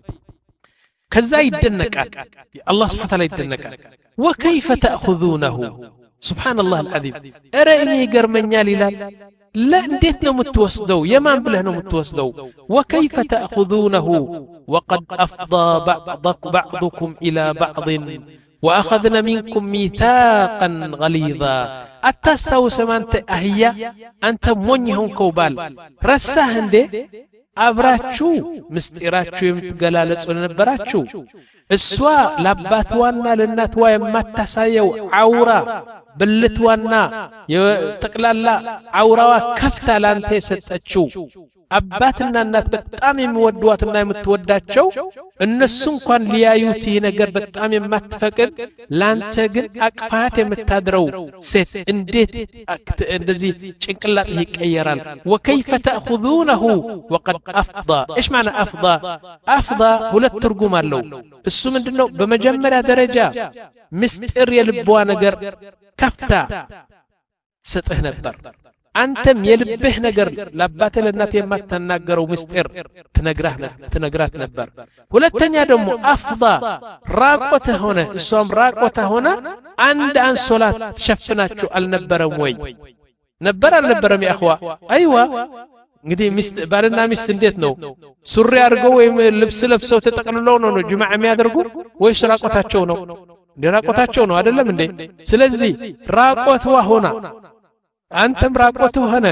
[SPEAKER 1] كذا يدنقال الله سبحانه وتعالى يدنقال وكيف تأخذونه سبحان الله العظيم أرأني قرمنيال إلال لا انديت نو متوسدو يمان بله نو متوسدو وكيف تأخذونه وقد أفضى بعضك بعضكم إلى بعض وأخذنا منكم ميثاقا غليظا أتستو سمانت أهيا أنت منيهم كوبال رساهن دي አብራችሁ ምስጢራችሁ የምትገላለጹ ነበራችሁ እሷ ለአባቷና ለእናቷ የማታሳየው አውራ ብልትዋና የጠቅላላ አውራዋ ከፍታ ላንተ የሰጠችው አባትና እናት በጣም የሚወዷትና የምትወዳቸው እነሱ እንኳን ሊያዩት ይሄ ነገር በጣም የማትፈቅድ ላንተ ግን አቅፋት የምታድረው ሴት እንዴት እንደዚህ ጭንቅላት ይቀየራል وكيف تأخذونه وقد أفضى إيش معنى أفضى أفضى ሁለት ትርጉም አለው እሱ ምንድነው በመጀመሪያ ደረጃ ምስጢር የልቧ ነገር ከፍታ ሰጥህ ነበር አንተም የልብህ ነገር ለአባቴ ለእናቴ የማትናገረው ምስጢር ትነግራህ ትነግራት ነበር ሁለተኛ ደግሞ አፍዳ ራቆተ ሆነ እሷም ራቆተ ሆነ አንድ አንሶላት ተሸፍናችሁ አልነበረም ወይ ነበር አልነበረም ያخوا አይዋ እንግዲህ ሚስት ባልና ሚስት እንዴት ነው ሱሪ አድርገው ወይም ልብስ ለብሰው ተጠቅልለው ነው ነው ጁማዓ የሚያደርጉ ወይስ ራቆታቸው ነው ራቆታቸው ነው አይደለም እንዴ ስለዚህ ራቆትዋ ሆና አንተም ራቆት ሆነ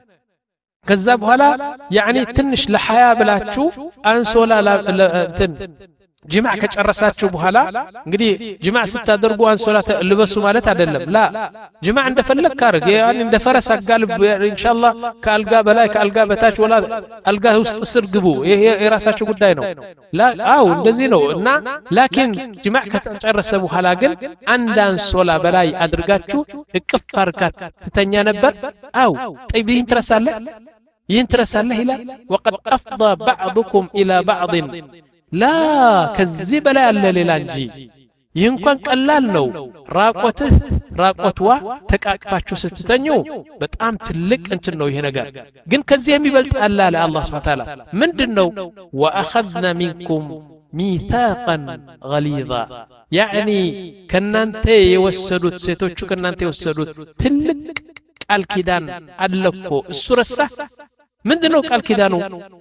[SPEAKER 1] ከዛ በኋላ ያኒ ትንሽ ለሐያ ብላችሁ አንሶላ እንትን ጅማዕ ከጨረሳችሁ በኋላ እንግዲህ ጅማዕ ስታደርጉ አንሶላ ልበሱ ማለት አይደለም ላ ጅማዕ እንደፈለክ አርግ ያኒ እንደ ፈረስ አጋልብ ኢንሻአላህ ከአልጋ በላይ ከአልጋ በታች ወላ አልጋ ውስጥ ስር ግቡ ይሄ የራሳችሁ ጉዳይ ነው ላ አው እንደዚህ ነው እና ላኪን ጅማዕ ከጨረሰ በኋላ ግን አንድ አንሶላ በላይ አድርጋችሁ እቅፍ አርካት ተኛ ነበር አው طيب ይህን ትረሳለህ ይህን ትረሳለህ ይላል وقد افضى بعضكم الى بعض لا ከዚህ በላይ አለ ሌላ እንጂ ይህ እንኳን ቀላል ነው ራቆትህ ራቆትዋ ተቃቅፋችሁ ስትተኙ በጣም ትልቅ እንትን ነው ይሄ ነገር ግን ከዚህ የሚበልጥ አለ አለ አላህ Subhanahu Wa Ta'ala ምንድነው واخذنا منكم ميثاقا غليظا يعني ከናንተ የወሰዱት ሴቶቹ ከናንተ የወሰዱት ትልቅ ቃል ኪዳን አለኮ እሱ ረሳ ምንድነው ቃል ኪዳኑ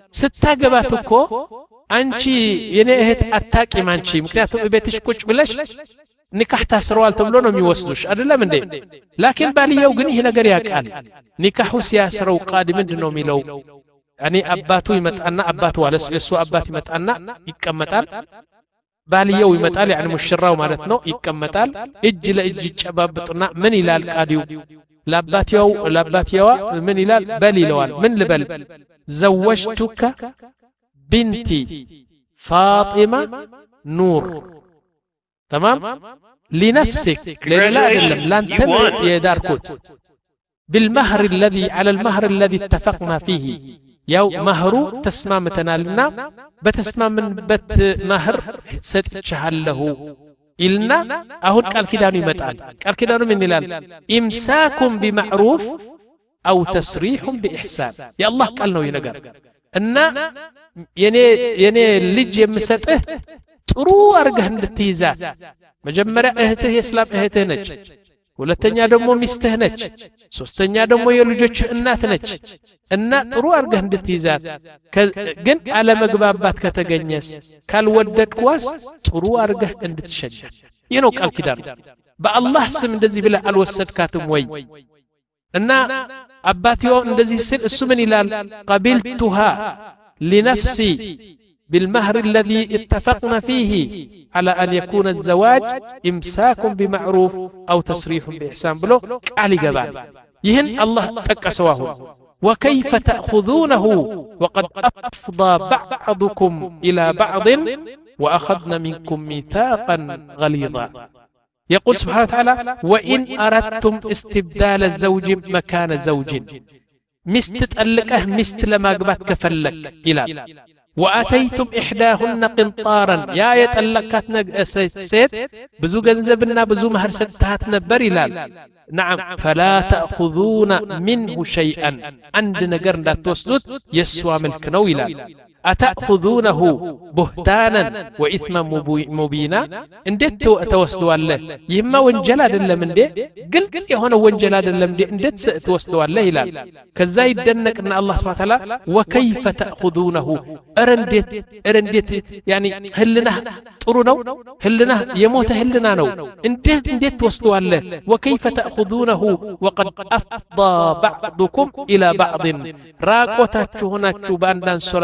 [SPEAKER 1] ስታገባት እኮ አንቺ የኔ እህት አታቂም አንቺ ምክንያቱም ቤትሽ ቁጭ ብለሽ ኒካህ ታስረዋል ተብሎ ነው የሚወስዱሽ አይደለም እንዴ ላኪን ባልየው ግን ይሄ ነገር ያቃል ኒካሁ ሲያስረው ቃዲ ምንድነው የሚለው ያኒ አባቱ ይመጣና አባቱ ዋለስ ለሱ አባት ይመጣና ይቀመጣል ባልየው ይመጣል ያኒ ሙሽራው ማለት ነው ይቀመጣል እጅ ለእጅ ይጨባበጡና ምን ይላል ቃዲው ለአባትየው ለአባትየዋ ምን ይላል በል ይለዋል ምን ልበል ዘወጅቱከ بنتي فاطمة نور تمام لنفسك لا أدلم لن تنع يداركوت بالمهر الذي على المهر الذي اتفقنا فيه يو مهرو تسمامتنا لنا بتسمام من بت مهر ستشهل له إلنا أهون قال كدانو يمتعد قال كدانو من إلال إمساكم بمعروف أو تسريح بإحسان يا الله قال نو ينقر እና የኔ የኔ ልጅ የምሰጥህ ጥሩ አርገህ እንድትይዛት መጀመሪያ እህትህ የእስላም እህትህ ነች ሁለተኛ ደግሞ ሚስትህ ነች ሶስተኛ ደግሞ የልጆች እናት ነች እና ጥሩ አርገህ እንድትይዛት ግን አለመግባባት ከተገኘስ ካልወደድኳስ ጥሩ አርገህ እንድትሸኛት ይህ ነው ቃል ኪዳን በአላህ ስም እንደዚህ ብለህ አልወሰድካትም ወይ እና አባትዮ እንደዚህ ሲል እሱ ምን ይላል قبلتها لنفسي بالمهر الذي اتفقنا فيه على أن يكون الزواج إمساك بمعروف أو تسريح بإحسان بلو قال جبال يهن الله تكسواه وكيف تأخذونه وقد أفضى بعضكم إلى بعض وأخذنا منكم ميثاقا غليظا يقول سبحانه وتعالى وإن أردتم استبدال الزوج مكان زوج مستتألقه مست لما قبات كفلك إلى وأتيتم إحداهن قنطارا يا يتألقاتنا سيد بزو جنزبنا بزو مهر ستهاتنا بريلال نعم فلا تأخذون منه شيئا عندنا قرنا توسدود يسوى ملك نويلال أتأخذونه بهتانا وإثما مبينا اندت توسدوا الله يما وانجلا دل من دي قلت هنا وانجلا دل من دي اندت توسدوا الله إلى كذا يدنك أن الله سبحانه وتعالى وكيف تأخذونه أرندت أرندت يعني هلنا ترونه هلنا يموت هلنا نو اندت اندت توسدوا الله وكيف تأخذونه وقد أفضى بعضكم إلى بعض راقوتاتشو هنا تشوبان دان صلاة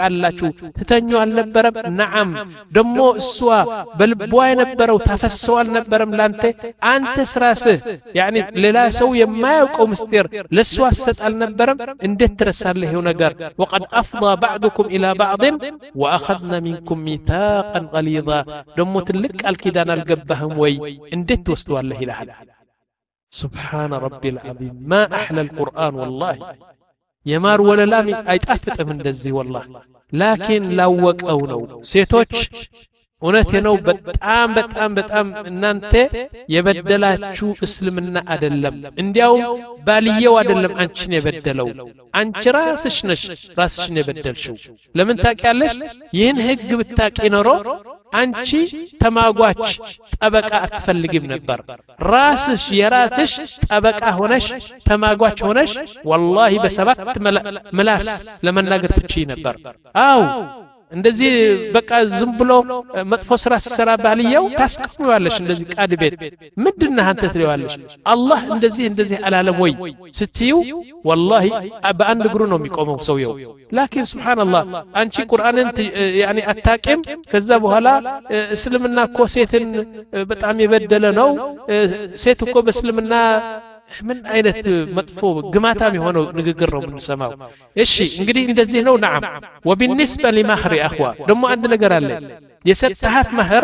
[SPEAKER 1] ትስቃላችሁ ትተኙ አልነበረም ነዓም ደሞ እሷ በልቧ የነበረው ታፈሰው አልነበረም ላንተ አንተ ስራስህ ያኒ ሌላ ሰው የማያውቀው ምስጢር ለሷ ሰጥ አልነበረም እንዴት ትረሳለህ ይሄው ነገር وقد افضى بعضكم الى بعض واخذنا منكم ميثاقا غليظا ደሞ ትልቅ አልኪዳን አልገባህም ወይ እንዴት ትወስደዋለህ ይላል سبحان ربي العظيم ما احلى القران والله يمار ولا لام አይጣፍጥም እንደዚህ والله لكن ላወቀው ነው ሴቶች እውነቴ ነው በጣም በጣም በጣም እናንተ የበደላችሁ እስልምና አይደለም እንዲያው ባልየው አይደለም አንቺን የበደለው አንቺ ራስሽ ነሽ ራስሽን የበደልሽው ለምን ታውቂያለሽ ይህን ህግ ብታቂ ኖሮ አንቺ ተማጓች ጠበቃ አትፈልጊም ነበር ራስሽ የራስሽ ጠበቃ ሆነሽ ተማጓች ሆነሽ والله በሰባት ምላስ ለመናገር ትችይ ነበር አው እንደዚህ በቃ ዝም ብሎ መጥፎ ስራ ሲሰራ ባልየው ታስቀምዋለሽ እንደዚህ ቃድ ቤት ምንድነው አንተ ትለዋለሽ አላህ እንደዚህ እንደዚህ አላለም ወይ ስትዩ والله በአንድ እግሩ ነው የሚቆመው ሰውየው لكن سبحان الله አንቺ ቁርአንን ያኒ አታቂም ከዛ በኋላ እስልምና እኮ ሴትን በጣም የበደለ ነው ሴት እኮ በእስልምና ምን አይነት መጥፎ ግማታም የሆነው ንግግር ነው የምንሰማው እሺ እንግዲህ እንደዚህ ነው نعم وبالنسبه لمهر اخوا ደሞ አንድ ነገር አለ የሰጣሃት መህር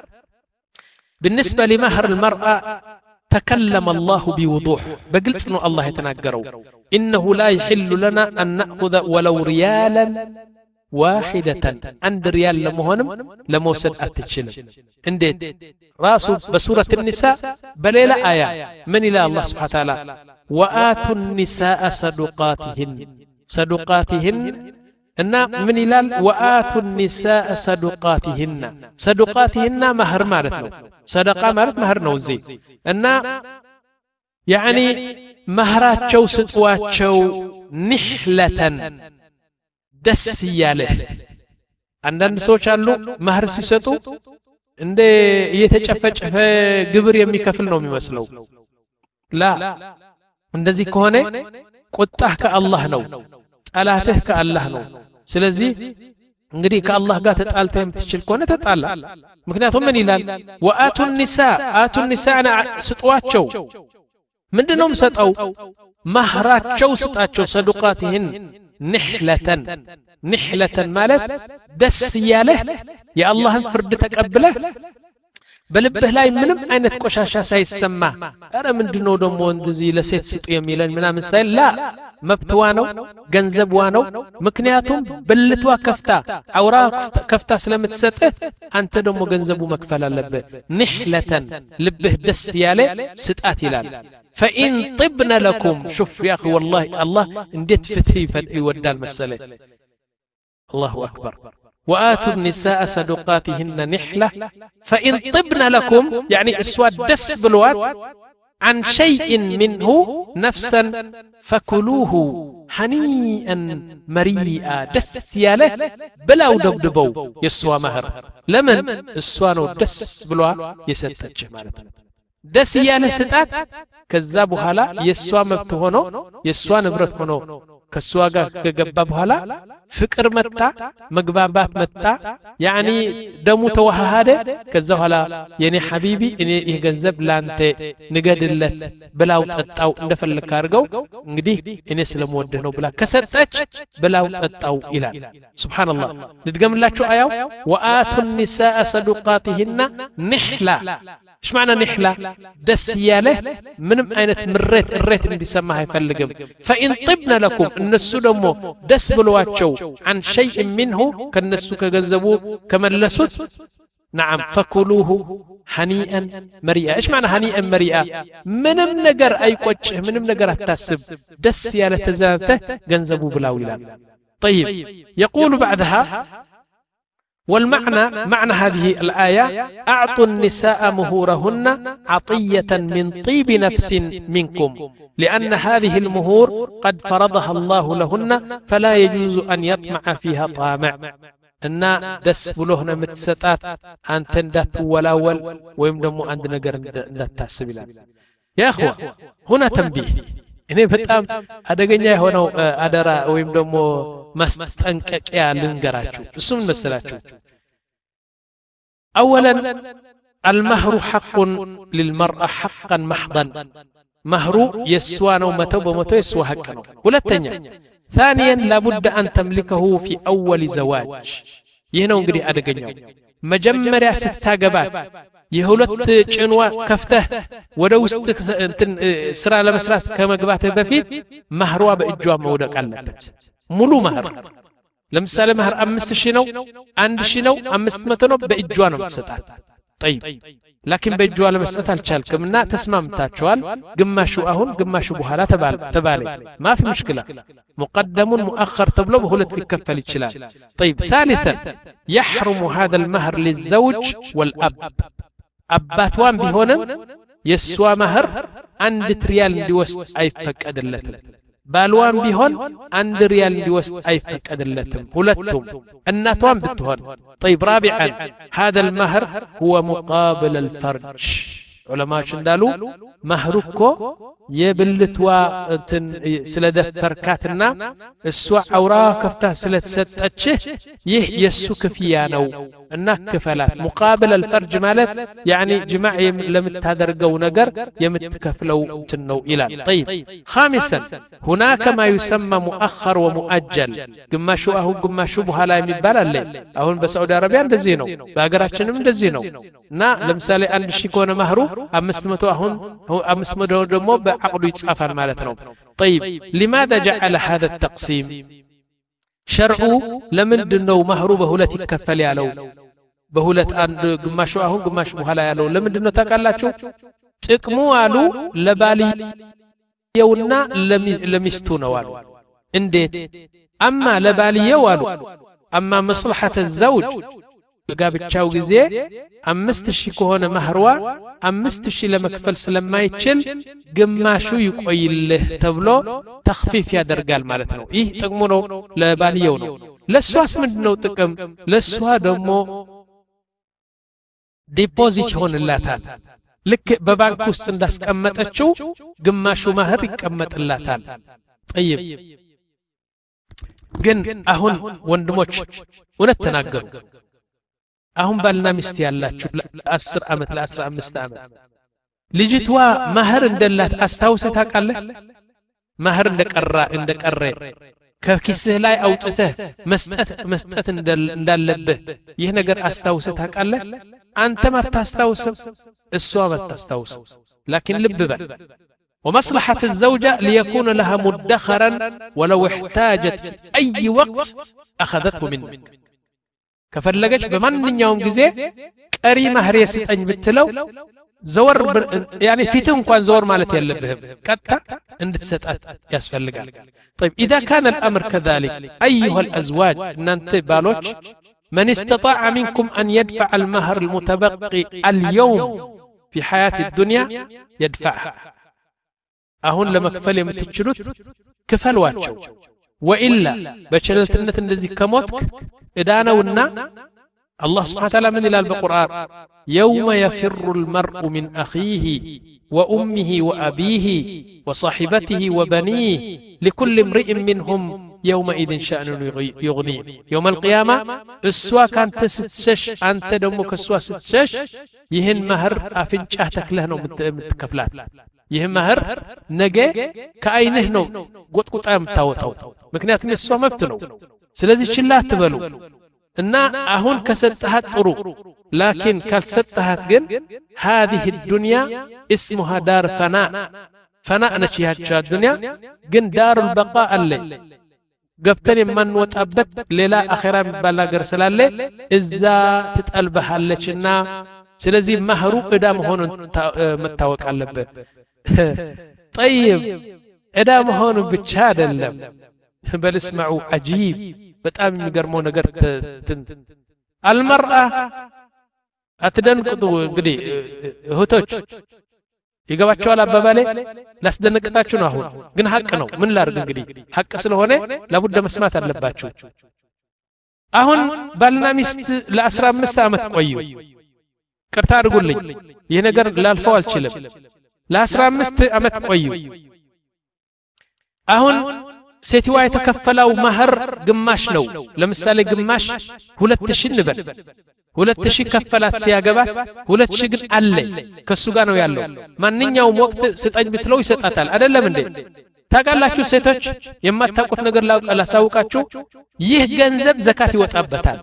[SPEAKER 1] بالنسبه لمهر المراه تكلم الله بوضوح بقلت انه الله يتناغروا انه لا يحل لنا ان ناخذ ولو ريالا واحده عند ريال لمهنم لموسد اتشلم انديت راسو بسوره النساء بليله ايه من الى الله سبحانه وتعالى واتوا النساء صدقاتهن صدقاتهن ان من الى واتوا النساء صدقاتهن صدقاتهن مهر معناته صدقه معناته مهر ነው እዚህ እና يعني مهራቸው ስጧቸው ንህለተን ደስ ያለህ አንዳንድ ሰዎች አሉ መህር ሲሰጡ እንደ እየተጨፈጨፈ ግብር የሚከፍል ነው የሚመስለው ላ እንደዚህ ከሆነ ቁጣህ ከአላህ ነው ጠላትህ ከአላህ ነው ስለዚህ እንግዲህ ከአላህ ጋር ተጣልተህ የምትችል ከሆነ ተጣላ ምክንያቱም ምን ይላል ወአቱ النساء አቱ النساء ስጧቸው ምንድነው የምሰጠው መህራቸው ስጣቸው ሰዱቃቲህን نحلة نحلة مالت دس ياله يا الله فرد تقبله بلبه لاي منم አይነት ቆሻሻ ሳይሰማ አረ ምንድነው ደሞ እንደዚህ ለሴት ስጡ የሚለን ምናምን ሳይል ላ መብትዋ ነው ገንዘብዋ ነው ምክንያቱም በልትዋ ከፍታ አውራ ከፍታ ስለምትሰጥ አንተ ደሞ ገንዘቡ መክፈል አለበት نحلة ልብህ ደስ ያለ ስጣት ይላል فإن طبن لكم شوف يا أخي والله الله انديت فتحي فتحي ودال مسألة الله أكبر وآتوا النساء صدقاتهن نحلة فإن طبن لكم يعني اسواد دس بالواد عن شيء منه نفسا فكلوه هنيئا مريئا دس ياله بلا ودبدبو يسوى مهر لمن السوانو دس بالواد يسنتج مالتنا ደስ ያለ ስጣት ከዛ በኋላ የሷ መብት ሆኖ የሷ ንብረት ሆኖ ከሷ ጋር ከገባ በኋላ ፍቅር መጣ መግባባት መጣ ያኒ ደሙ ተዋሃደ ከዛ በኋላ የኔ ሐቢቢ እኔ ይሄ ገንዘብ ላንተ ንገድለት ብላው ጠጣው እንደፈለክ አድርገው እንግዲህ እኔ ስለምወደህ ነው ብላ ከሰጠች ብላው ጠጣው ይላል ሱብሃንአላህ ልድገምላችሁ አያው ወአቱ النساء صدقاتهن نحلة ايش معنى نحلة دس ياله منم اينت مريت الريت اللي سماها يفلقم فإن طبنا لكم النسو دمو دس بلواتشو عن شيء منه كالنسو كغزبو كملسوت نعم فكلوه هنيئا مريئا ايش معنى هنيئا مريئا منم نقر اي قوش منم نقر التاسب دس ياله تزانته غنزبو بلاولا طيب يقول بعدها والمعنى معنى هذه الآية أعطوا النساء مهورهن عطية من طيب نفس منكم لأن هذه المهور قد فرضها الله لهن فلا يجوز أن يطمع فيها طامع أن دس بلوهن متستات أن تندت ولاول ويمدموا عند نقر نتاسب يا أخوة هنا تنبيه إنه بتأم أدقنيا هنا أدرا ويمدموا ማስጠንቀቂያ ልንገራችሁ እሱም መሰላችሁ اولا المهر حق للمرأة حقا محضا مهر يسوى نو متو بمتو يسوى حق نو ሁለተኛ ثانيا لابد ان تملكه في اول زواج ይህ ነው እንግዲህ አደገኛው መጀመሪያ ስታገባት የሁለት ጭንዋ ከፍተህ ወደ ውስጥ እንትን ስራ ለመስራት ከመግባትህ በፊት ማህሯ በእጇ መውደቅ አለበት ሙሉ ማህር ለምሳሌ ማህር አምስት ሺህ ነው አንድ ሺህ ነው አምስት መቶ ነው በእጇ ነው የምትሰጣት طيب لكن በእጇ ለመስጠት አልቻልክምና ተስማምታችኋል ግማሹ አሁን ግማሹ በኋላ ተባለ ተባለ ما في مشكله مقدم مؤخر ተብሎ በሁለት ሊከፈል ይችላል طيب ثالثا يحرم هذا المهر للزوج والاب አባቷም ቢሆንም የሷ ማህር አንድ ሪያል እንዲወስድ አይፈቀድለትም ባልዋም ቢሆን አንድ ሪያል እንዲወስድ አይፈቀድለትም ሁለቱም እናቷም ብትሆን طيب رابعا هذا المهر هو مقابل الفرج علماء እንዳሉ ማህሩ እኮ የብልትዋ እንትን ስለደፈርካትና እሷ አውራ ከፍታ ስለተሰጠችህ ይህ የሱ ክፍያ ነው እና ክፈላት مقابل الفرج ማለት يعني جماع ለምታደርገው ነገር የምትከፍለው እንትን ነው ይላል طيب خامسا هناك ما يسمى مؤخر ومؤجل ግማሹ አሁን ግማሹ በኋላ የሚባል አለ አሁን በሳዑዲ አረቢያ እንደዚህ ነው በአገራችንም እንደዚህ ነው እና ለምሳሌ አንድ ሺህ ከሆነ ማህሩ አምስት መቶ አሁን አምስት መቶ ደግሞ በአቅዱ ይጻፋል ማለት ነው طيب لماذا جعل هذا التقسيم شرع ለምንድነው ማህሩ በሁለት ይከፈል ያለው በሁለት አንድ ግማሹ አሁን ግማሹ በኋላ ያለው ለምንድነው ታውቃላችሁ ጥቅሙ አሉ ለባልየውና ለሚስቱ ነው አሉ እንዴት አማ ለባልየው አሉ አማ مصلحة الزوج በጋብቻው ጊዜ አምስት ሺህ ከሆነ ማህርዋ አምስት ሺህ ለመክፈል ስለማይችል ግማሹ ይቆይልህ ተብሎ ተخفيف ያደርጋል ማለት ነው ይህ ጥቅሙ ነው ለባልየው ነው ለሷስ ምንድነው ጥቅም ለሷ ደግሞ ዲፖዚት ሆነላታል ልክ በባንክ ውስጥ እንዳስቀመጠችው ግማሹ ማህር ይቀመጥላታል طيب ግን አሁን ወንድሞች እውነት ተናገሩ አሁን ባልና ሚስት ያላችሁ ለ10 አመት ለ15 አመት ልጅቷ ማህር እንደላት አስታውሰህ ታውቃለህ ማህር እንደቀራ እንደቀረ ከኪስህ ላይ አውጥተህ መስጠት መስጠት እንዳለብህ ይህ ነገር አስታውሰህ ታውቃለህ አንተ ማታስታውስም እሷ ማታስታውስም لكن ልብ በል ومصلحة الزوجة ليكون لها مدخرا ولو احتاجت في أي وقت أخذته منك ከፈለገች በማንኛውም ጊዜ ቀሪ ማህር የሰጠኝ ብትለው ዘወር يعني ፊት እንኳን ዘወር ማለት የለብህም ቀጣ እንድትሰጣት ያስፈልጋል طيب اذا كان الامر كذلك ايها الازواج እናንተ ባሎች من استطاع منكم ان يدفع المهر المتبقي اليوم في حياة الدنيا يدفعها አሁን ለመክፈል የምትችሉት ክፈሏቸው وإلا بچلتነት እንደዚህ ከሞትክ እዳነውና الله سبحانه وتعالى من إلى القرآن يوم يفر المرء من أخيه وأمه وأبيه وصاحبته وبنيه لكل امرئ منهم يومئذ شأن يغنيه يوم القيامة السوا كانت ستسش أنت دمك السوا ستسش يهن مهر أفنشاتك لهنو متكفلات ይህ ማህር ነገ ከአይንህ ነው ጎጥቁጣ የምታወጣው ምክንያቱም የሷ መብት ነው ስለዚህ ችላ አትበሉ እና አሁን ከሰጠሃት ጥሩ لكن ካልሰጠሃት ግን هذه الدنيا اسمها دار فناء فناء ነች ያቺ ዱንያ ግን دار البقاء አለ ገብተን የማንወጣበት ሌላ አኺራ የሚባል ነገር ስላለ እዛ ትጠልበሃለችና ስለዚህ ማህሩ እዳ መሆኑን መታወቅ አለበት طيب እዳ መሆኑ ብቻ አይደለም بل اسمعوا عجيب በጣም የሚገርመው ነገር المرأة አትደንቅጡ እንግዲህ እህቶች ይገባቸዋል አባባሌ ላስደነቅታችሁ ነው አሁን ግን ሐቅ ነው ምን ላርግ እንግዲህ ሐቅ ስለሆነ ለቡደ መስማት አለባችሁ አሁን ባልና ሚስት ለ15 አመት ቆዩ ቅርታ አድርጉልኝ ይሄ ነገር ላልፈው አልችልም ለ15 አመት ቆዩ አሁን ሴትዋ የተከፈለው ማህር ግማሽ ነው ለምሳሌ ግማሽ ሁለት ሺህ ንበል ሁለት ሺህ ከፈላት ሲያገባት ሁለት ሺህ ግን አለ ከሱ ጋር ነው ያለው ማንኛውም ወቅት ስጠኝ ብትለው ይሰጣታል አይደለም እንዴ ታውቃላችሁ ሴቶች የማታውቁት ነገር ላሳውቃችሁ ይህ ገንዘብ ዘካት ይወጣበታል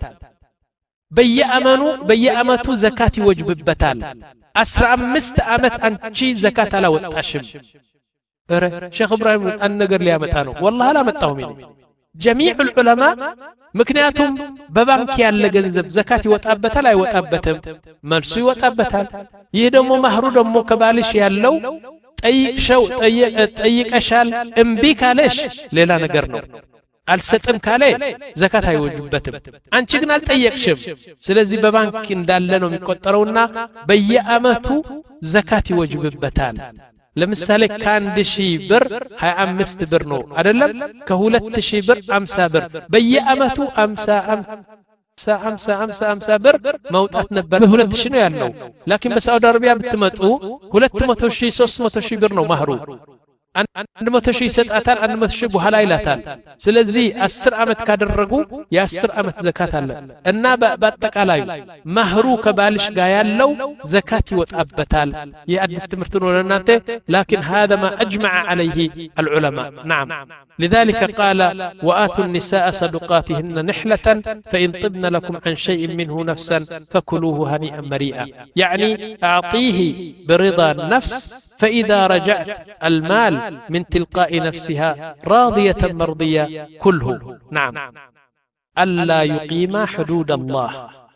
[SPEAKER 1] በየአመኑ በየአመቱ ዘካት ይወጅብበታል አስራ አምስት አመት አንቺ ዘካት አላወጣሽም ኧረ ሼክ ኢብራሂም አንድ ነገር ሊያመጣ ነው والله አላመጣሁም እኔ جميع العلماء ምክንያቱም በባንክ ያለ ገንዘብ ዘካት ይወጣበታል አይወጣበትም መልሱ ይወጣበታል ይሄ ደግሞ ማህሩ ደግሞ ከባልሽ ያለው ጠይቅሽው ጠይቀሻል እምቢ ካለሽ ሌላ ነገር ነው አልሰጥም ካለ ዘካት አይወጅበትም አንቺ ግን አልጠየቅሽም ስለዚህ በባንክ እንዳለ ነው የሚቆጠረውና በየአመቱ ዘካት ይወጅብበታል ለምሳሌ ከአንድ ሺህ ብር ሃያ አምስት ብር ነው አይደለም ከሁለት ሺህ ብር አምሳ ብር በየአመቱ አምሳ አምሳ አምሳ አምሳ ብር መውጣት ነበር በሁለት ሺህ ነው ያለው ላኪን በሳውዲ አረቢያ ብትመጡ ሁለት መቶ ሺህ ሶስት መቶ ሺህ ብር ነው ማህሩ አንድ መቶ ሺህ ይሰጣታል አንድ መቶ ሺህ በኋላ ይላታል ስለዚህ አስር አመት ካደረጉ የ10 አመት ዘካት አለ እና በአጠቃላይ ማህሩ ከባልሽ ጋር ያለው ዘካት ይወጣበታል የአዲስ ትምህርት ነው ለእናንተ لكن هذا ما اجمع عليه العلماء نعم لذلك قال وآتوا النساء صدقاتهن نحلة فإن طبن لكم عن شيء منه نفسا فكلوه هنيئا مريئا يعني أعطيه برضا النفس فإذا رجعت المال من تلقاء نفسها راضية مرضية كله نعم ألا يقيم حدود الله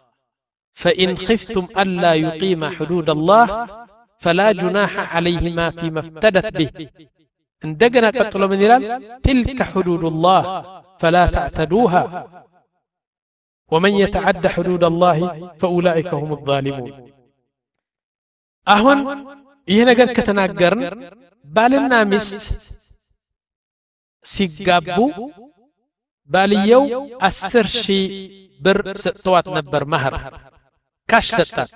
[SPEAKER 1] فإن خفتم ألا يقيم حدود الله فلا جناح عليهما فيما افتدت به عندنا قتل من يلال تلك حدود الله فلا تعتدوها ومن يتعد حدود الله فأولئك هم الظالمون أهون ይሄ ነገር ከተናገርን ባልና ሚስት ሲጋቡ ባልየው አስር ሺህ ብር ሰጥቷት ነበር ማህር ካሽ ሰጣት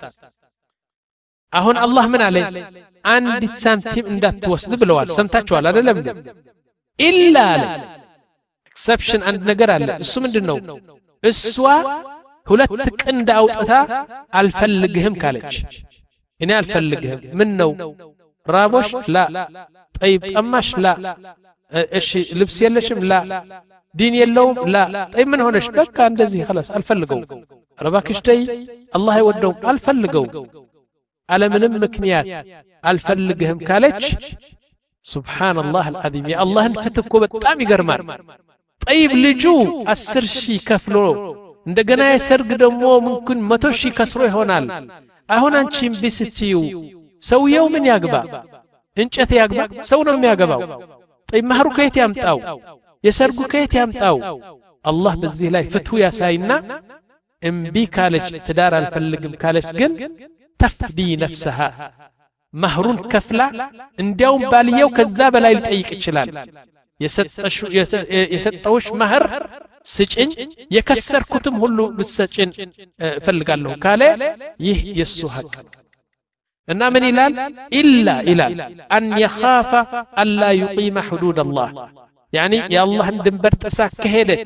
[SPEAKER 1] አሁን አላህ ምን አለ አንዲት ሳንቲም እንዳትወስድ ብለዋል ሰምታችኋል አይደለም ኢላ አለ ኤክሰፕሽን አንድ ነገር አለ እሱ ምንድነው እሷ ሁለት ቅንድ አውጥታ አልፈልግህም ካለች እኔ አልፈልግህም ምን ነው ራቦሽ ላ طيب ጠማሽ ላ እሺ ልብስ የለሽም ላ ዲን የለውም ላ طيب ምን ሆነሽ በቃ እንደዚህ خلاص አልፈልገው ረባክሽ ተይ አላህ ይወደው አልፈልገው አለምንም ምክንያት አልፈልግህም ካለች ሱብሃንአላህ العظيم ያ አላህን ፍትኮ በጣም ይገርማል طيب ልጁ አስር ሺህ ከፍሎ እንደገና የሰርግ ደግሞ ምንኩን መቶ ሺህ ከስሮ ይሆናል አሁን አንቺም ቢስትዩ ሰውየው ምን ያግባ እንጨት ያግባ ሰው ነው የሚያገባው طيب ማህሩ ከየት ያምጣው የሰርጉ ከየት ያምጣው አላህ በዚህ ላይ ፍትሁ ያሳይና እምቢ ካለች ትዳር አልፈልግም ካለች ግን ተፍዲ ነፍسها ማህሩን ከፍላ እንዲያውም ባልየው ከዛ በላይ ሊጠይቅ ይችላል የሰጠሽ የሰጠውሽ ማህር ስጭኝ የከሰርኩትም ሁሉ ብትሰጭን ፈልጋለሁ ካለ ይህ የሱ ሐቅ እና ምን ይላል ኢላ ይላል አን يخاف الا يقيم حدود الله يعني يا الله ድንበር ጥሳ ከሄደች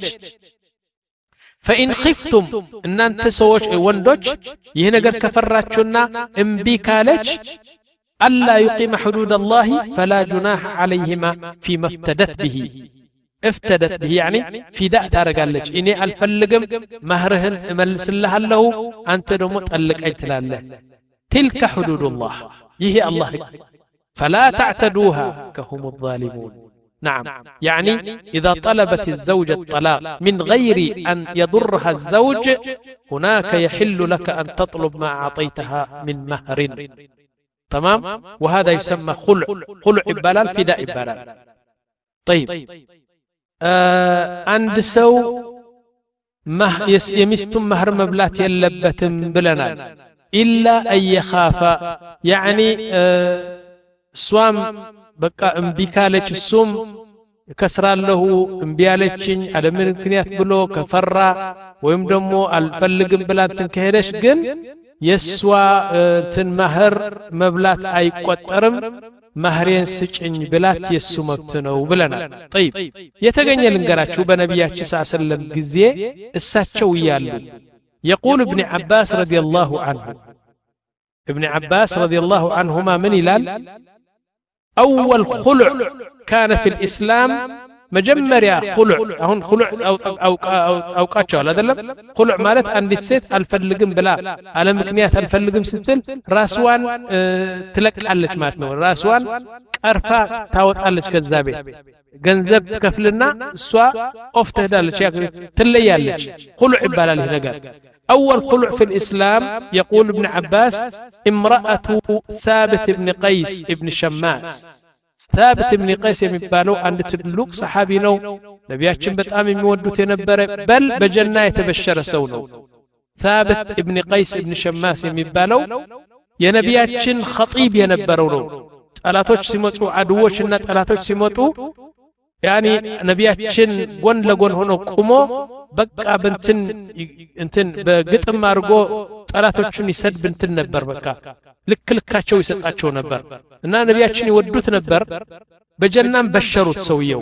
[SPEAKER 1] فإن خفتم ان انت ሰዎች ወንዶች ይሄ ነገር ከፈራችሁና እምቢ ካለች الا يقيم حدود الله فلا جناح عليهما فيما افتدت به افتدت به يعني فداء ታረጋለች እኔ አልፈልግም ማህርህን እመልስልሃለሁ አንተ ደግሞ ጠልቀኝ ትላለህ تلك حدود الله ይሄ አላህ فلا تعتدوها كهم الظالمون نعم يعني إذا طلبت الزوجة الطلاق من غير أن يضرها الزوج هناك يحل لك أن تطلب ما أعطيتها من مهر تمام وهذا يسمى خلع خلع إبالال فداء إبالال طيب አንድ ሰው የሚስቱን ማህር መብላት የለበትም ብለናል ኢላ አየኻፋ يعني ሷም በቃ እምቢ ካለች እሱም ከስራለሁ እምቢ ያለችኝ አለምን ምክንያት ብሎ ከፈራ ወይም ደግሞ አልፈልግም ብላትን ከሄደች ግን የሷ እንትን ማህር መብላት አይቆጠርም ማህሬን ስጭኝ ብላት የሱ መብት ነው ብለናል طيب የተገኘ ልንገራችሁ በነቢያችን ሰለላሁ ጊዜ እሳቸው ይያሉ يقول ابن عباس رضي الله عنه ابن عباس رضي الله عنهما من إلال أول خلع كان في الإسلام مجمريا خلع هون خلع أو أو أو أو كاتشو هذا لا خلع مالت عند الست الفلقم بلا على مكنيات الفلقم ستل راسوان اه تلك على ماتنو راسوان أرفع تاوت على كذابي ገንዘብ ከፍልና እሷ ኦፍ ትሄዳለች ያግሪ ትለያለች خلع ይባላል ይሄ ነገር أول خلع في الإسلام يقول ابن عباس امرأة ثابت بن قيس ابن شماس ثابت بن قيس የሚባለው አንድ ትልቅ ሰሃቢ ነው ነቢያችን በጣም የሚወዱት የነበረ በል በጀና የተበሸረ ሰው ነው ثابت ابن قيس ابن شماس የሚባለው የነቢያችን ኸጢብ የነበረው ነው ጠላቶች ሲመጡ አድዎችና ጠላቶች ሲመጡ ያኒ ነቢያችን ጎን ለጎን ሆኖ ቆሞ በቃ በእንትን እንትን በግጥም አድርጎ ጠላቶቹን ይሰድብ እንትን ነበር በቃ ልክ ልካቸው ይሰጣቸው ነበር እና ነቢያችን ይወዱት ነበር በጀናም በሸሩት ሰውየው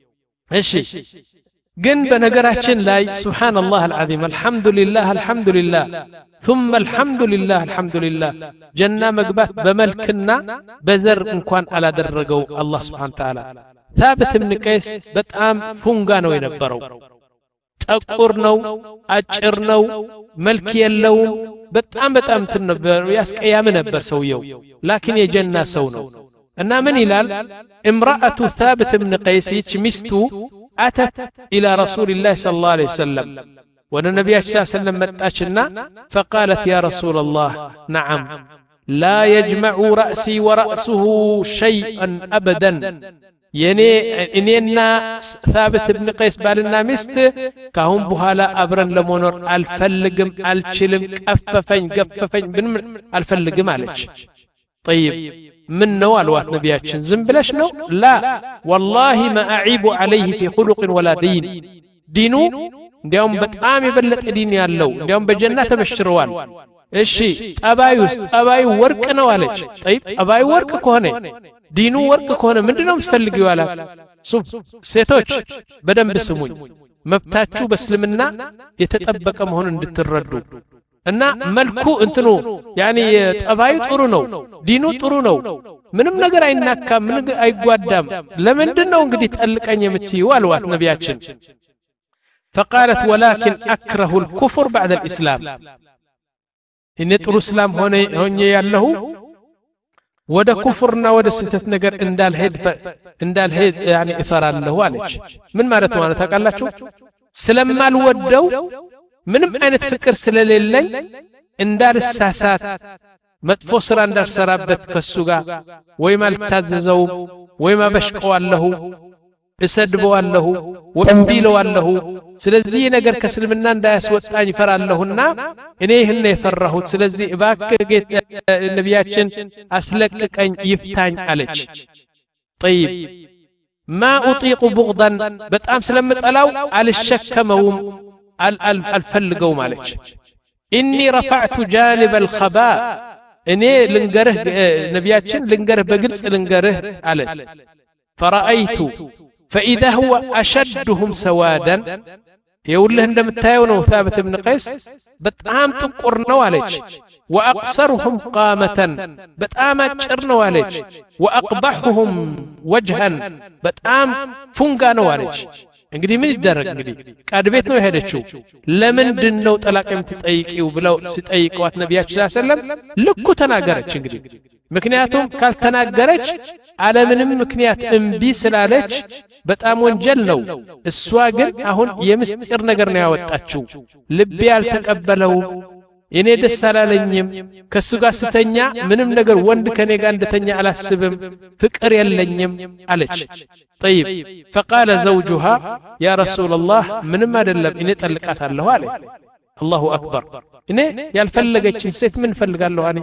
[SPEAKER 1] እሺ ግን በነገራችን ላይ ሱብሃንአላህ አልዓዚም አልহামዱሊላህ አልহামዱሊላህ ثم الحمد لله الحمد لله جنة مغبات بملكنا بزر እንኳን አላደረገው አላህ Subhanahu Wa Ta'ala ثابت بن قيس በጣም ፉንጋ ነው የነበረው ጠቁር ነው አጭር ነው መልክ የለውም በጣም በጣም ትነበር ያስቀያም ነበር ሰውየው ላኪን የጀና ሰው ነው እና ምን ይላል امرأة ثابت بن قيس ሚስቱ أتت إلى رسول الله صلى الله عليه وسلم والنبي صلى الله عليه وسلم متاشنا فقالت يا رسول الله نعم لا يجمع رأسي ورأسه شيئا أبدا يعني إننا ثابت بن قيس بالنا مست كهم بهالا أبرن لمونر الفلقم الشلم كففين قففين الفلقم عليك طيب من نوال وات نبياتشن زنبلش نو لا والله ما أعيب عليه في خلق ولا دين دينو እንዲያውም በጣም የበለጠ ዲን ያለው እንዲያውም በጀና ተበሽሯል እሺ ጠባዩስ ጠባዩ ወርቅ ነው አለች طيب ጠባዩ ወርቅ ከሆነ ዲኑ ወርቅ ከሆነ ምንድነው የምትፈልጊው አላት ሴቶች በደንብ ስሙኝ መብታችሁ በእስልምና የተጠበቀ መሆኑን እንድትረዱ እና መልኩ እንትኑ ያኒ ጠባዩ ጥሩ ነው ዲኑ ጥሩ ነው ምንም ነገር አይናካም ምንም አይጓዳም ለምንድነው እንግዲህ ጠልቀኝ የምትይው አልዋት ነቢያችን فقالت ولكن أكره الكفر بعد الإسلام إن يطرو إسلام هوني هوني يالله ودا كفرنا ودا ستة نجر إندال هيد ف... إندال هيد يعني إثارا له والج من مارت وانا تقال شو سلم مال ودو من أين تفكر سلال الليل إندال الساسات متفسر اندر سرابت كالسوغا ويما التاززو ويما بشقوا له اسدبوا له وانبيلوا له ስለዚህ ነገር ከስልምና እንዳያስወጣኝ ፈራለሁና እኔ ይሄን የፈራሁት ስለዚህ እባክህ ነብያችን አስለቅቀኝ ይፍታኝ አለች طيب ما اطيق بغضا በጣም ስለምጠላው አልሸከመውም አልፈልገውም አለች اني رفعت جانب الخباء እኔ ልንገርህ ነብያችን ልንገርህ በግልጽ ልንገርህ አለ فرأيت فإذا هو أشدهم سوادا يقول له عندما تايونه ثابت بن قيس بتأم تقرن والج وأقصرهم قامة بتأم أجرن والج وأقبحهم وجها بتأم فنقان والج እንግዲህ ምን ይደረግ እንግዲህ ቃድ ቤት ነው የሄደችው ለምንድን ነው ጠላቀም ትጠይቂው ብለው ሲጠይቋት ነብያችን ሰለላሁ ዐለይሂ ወሰለም ልኩ ተናገረች እንግዲህ ምክንያቱም ካልተናገረች ዓለምንም ምክንያት እንቢ ስላለች በጣም ወንጀል ነው እሷ ግን አሁን የምስጢር ነገር ነው ያወጣችው ልብ ያልተቀበለው እኔ ደስ አላለኝም ከሱ ጋር ስተኛ ምንም ነገር ወንድ ከኔ ጋር እንደተኛ አላስብም ፍቅር የለኝም አለች طيب فقال زوجها يا رسول الله من ما دلب إني طلقاتها له عليه الله أكبر እኔ ያልፈለገችን ሴት ምን ፈልጋለሁ አኔ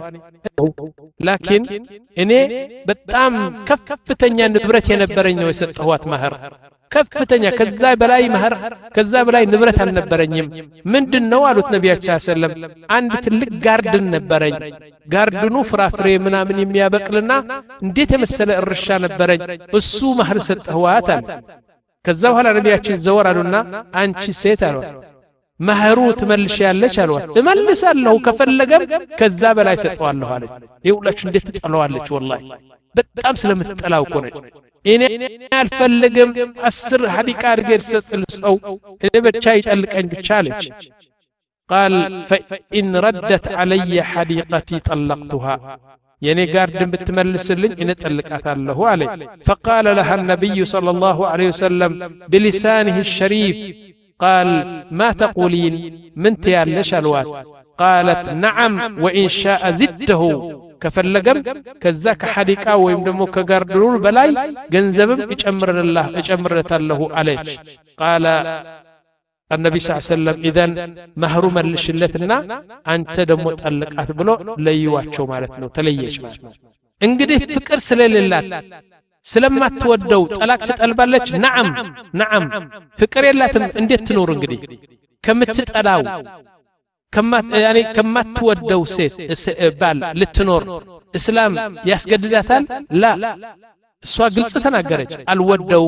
[SPEAKER 1] ላኪን እኔ በጣም ከፍተኛ ንብረት የነበረኝ ነው የሰጠኋት ማህር ከፍተኛ ከዛ በላይ ማህር ከዛ በላይ ንብረት አልነበረኝም ምንድነው አሉት ነብያችን ሰለላሁ ዐለይሂ ወሰለም አንድ ትልቅ ጋርደን ነበረኝ ጋርደኑ ፍራፍሬ ምናምን የሚያበቅልና እንዴት የመሰለ እርሻ ነበረኝ እሱ ማህር ሰጠኋት አለ ከዛ በኋላ ነብያችን ዘወራሉና አንቺ ሴት አሏት ማህሩ ትመልሻለች አሏት እመልሳለሁ ከፈለገም ከዛ በላይ ሰጠዋለሁ አለች ይውላችሁ እንዴት ትጠላዋለች ወላሂ በጣም ስለምትጠላው እኮ ነች እኔ አልፈልግም አስር ሐዲቃ አድርገህ ሰጥልሰው እኔ ብቻ ይጠልቀኝ ብቻ አለች قال فإن ردت علي حديقتي طلقتها يعني ጋርድን ብትመልስልኝ እኔ ጠልቃታለሁ አለ فقال لها النبي صلى الله عليه وسلم بلسانه الشريف قال ما تقولين من تيالش الوات قالت نعم وإن شاء زدته كفلقم كذاك حديقا ويم دمو كغاردون بلاي ገንዘብም ይጨምረን الله ይጨምረታ له عليه قال النبي صلى الله عليه وسلم اذا مهر መልሽለትና አንተ ደሞ ጠልቃት ብሎ ለይዋቸው ማለት ነው ተለየሽ ማለት ነው እንግዲህ ፍቅር ስለሌላት ስለማትወደው ጠላቅ ትጠልባለች نعم نعم ፍቅር የላትም እንዴት ትኖር እንግዲህ ከምትጠላው ከማት ያኒ ከማትወደው ሴት ባል ልትኖር እስላም ያስገድዳታል ላ እሷ ግልጽ ተናገረች አልወደው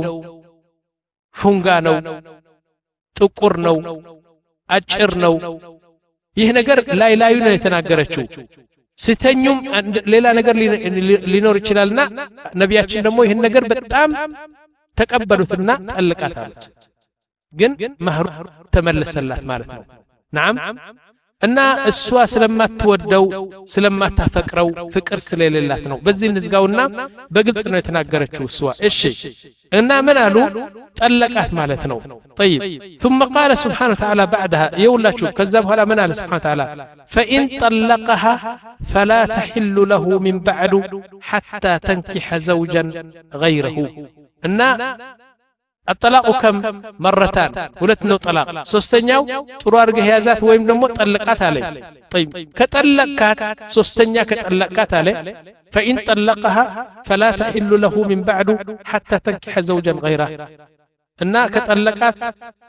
[SPEAKER 1] ፉንጋ ነው ጥቁር ነው አጭር ነው ይህ ነገር ላይ ላዩ ነው የተናገረችው ስተኙም ሌላ ነገር ሊኖር ይችላልና ነብያችን ደግሞ ይሄን ነገር በጣም ተቀበሉትና ጠልቃታለች ግን ማህሩ ተመለሰላት ማለት ነው نعم እና እሷ ስለማትወደው ስለማታፈቅረው ፍቅር ስለሌላት ነው በዚህ ንዝጋውና በግልጽ ነው የተናገረችው እሷ እሺ እና ምን አሉ ጠለቃት ማለት ነው طيب ثم قال سبحانه وتعالى بعدها يولاችሁ ከዛ በኋላ ምን አለ سبحانه وتعالى فإن طلقها فلا تحل له من بعد حتى تنكح زوجا غيره እና الطلاق كم مرتان ሁለት ነው طلاق ሶስተኛው ጥሩ አርገህ ያዛት ወይም ደግሞ ጠልቃት አለ طيب ከጠለቃት ሶስተኛ ከጠለቃት አለ فإن طلقها فلا تحل له من بعد حتى تنكح زوجا غيره እና ከጠለቃት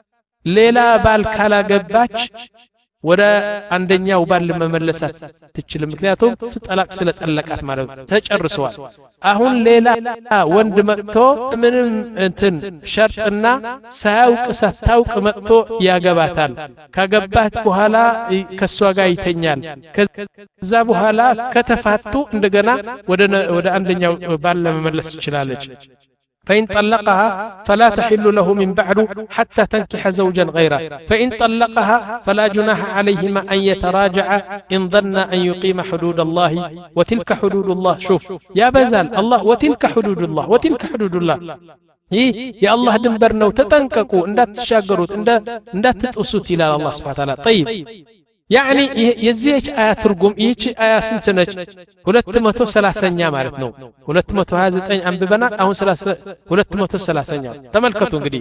[SPEAKER 1] ሌላ ባል ካላገባች ወደ አንደኛው ባል ለመመለሳት ትችል ምክንያቱም ተጠላቅ ስለጠለቃት ማለት ተጨርሰዋል አሁን ሌላ ወንድ መጥቶ ምንም እንትን ሸርጥና ሳያውቅ ሳታውቅ መጥቶ ያገባታል ካገባት በኋላ ከሷ ጋር ይተኛል ከዛ በኋላ ከተፋቱ እንደገና ወደ ወደ አንደኛው ባል ለመመለስ ትችላለች فإن طلقها فلا تحل له من بعد حتى تنكح زوجا غيره فإن طلقها فلا جناح عليهما أن يتراجع إن ظن أن يقيم حدود الله وتلك حدود الله شوف يا بزال الله وتلك حدود الله وتلك حدود الله هي يا الله دنبرنا وتتنككوا اندات تشاغروت اندات تطسوت الى الله سبحانه وتعالى طيب يعني የዚህች አያ ትርጉም ይህች አያ ስንት ነች ሁለት መቶ ሰላሳኛ ማለት ነው ሁለት መቶ ሃያ ዘጠኝ አንብበና አሁን ሁለት መቶ ሰላሳኛ ተመልከቱ እንግዲህ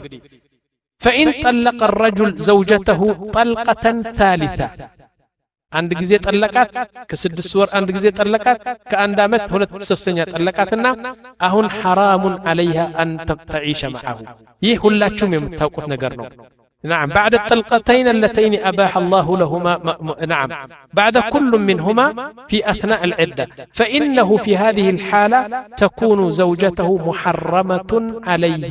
[SPEAKER 1] فإن طلق الرجل زوجته طلقة ثالثة አንድ ጊዜ ጠለቃት ከስድስት ወር አንድ ጊዜ ጠለቃት ከአንድ አመት ሁለት ሶስተኛ ጠለቃትና አሁን حرام عليها أن تعيش معه ይህ ሁላችሁም የምታውቁት ነገር ነው نعم بعد الطلقتين اللتين أباح الله لهما نعم بعد كل منهما في أثناء العدة فإنه في هذه الحالة تكون زوجته محرمة عليه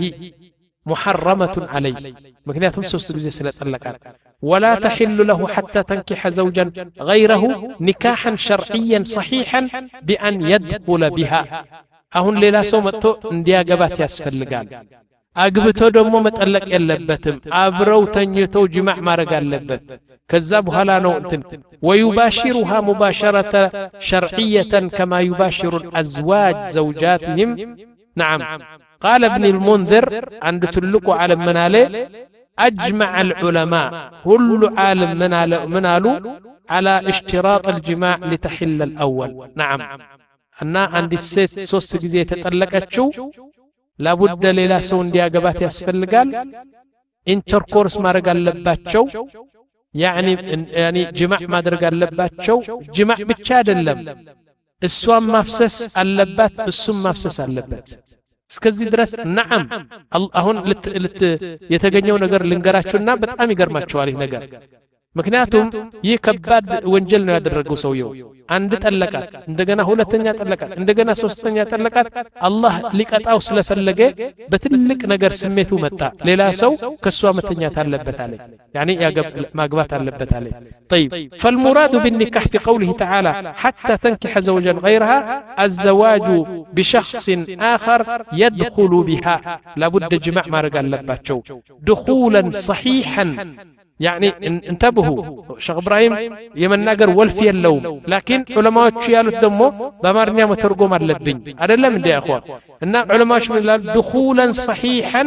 [SPEAKER 1] محرمة عليه مكنياتهم سوست جزء سلة اللقاء ولا تحل له حتى تنكح زوجا غيره نكاحا شرعيا صحيحا بأن يدخل بها أهون ليلا سومتو انديا قبات ياسفل لقال አግብቶ ደግሞ መጠለቅ የለበትም አብረው ተኝተው ጅማዕ ማድረግ አለበት ከዛ በኋላ ነው እንትን ويباشرها مباشرة شرعية كما يباشر الأزواج زوجاتهم نعم قال ابن المنذر عند تلقوا على مناله أجمع العلماء كل عالم مناله منالو على اشتراط الجماع لتحل الأول نعم أنا عندي ست سوست جزية تطلقتشو لابد ሌላ ሰው እንዲያገባት ያስፈልጋል ኢንተርኮርስ ማድረግ አለባቸው يعني يعني جماع ማድረግ አለባቸው ጅማዕ ብቻ አይደለም እሷም ማፍሰስ አለባት እሱም ማፍሰስ አለበት እስከዚህ ድረስ ነዓም አሁን ልት የተገኘው ነገር ልንገራችሁና በጣም ይገርማችኋል ይህ ነገር ምክንያቱም ይህ ከባድ ወንጀል ነው ያደረገው ሰውየው አንድ ጠለቃት እንደገና ሁለተኛ ጠለቃት እንደገና ሶስተኛ ጠለቃት አላህ ሊቀጣው ስለፈለገ በትልቅ ነገር ስሜቱ መጣ ሌላ ሰው ከሷ መተኛት አለበት አለ يعني ማግባት አለበት አለ طيب فالمراد بالنكاح في قوله تعالى حتى تنكح زوجا غيرها الزواج بشخص آخر يدخل بها لابد جماع ማድረግ አለባቸው دخولا صحيحا يعني انتبهوا شيخ ابراهيم يمناجر ولف يلوم لكن علماء يالوت دمو بامارنيا مترجم አለብኝ አይደለም እንዴ اخوان እና علماء ይላል دخولا صحيحا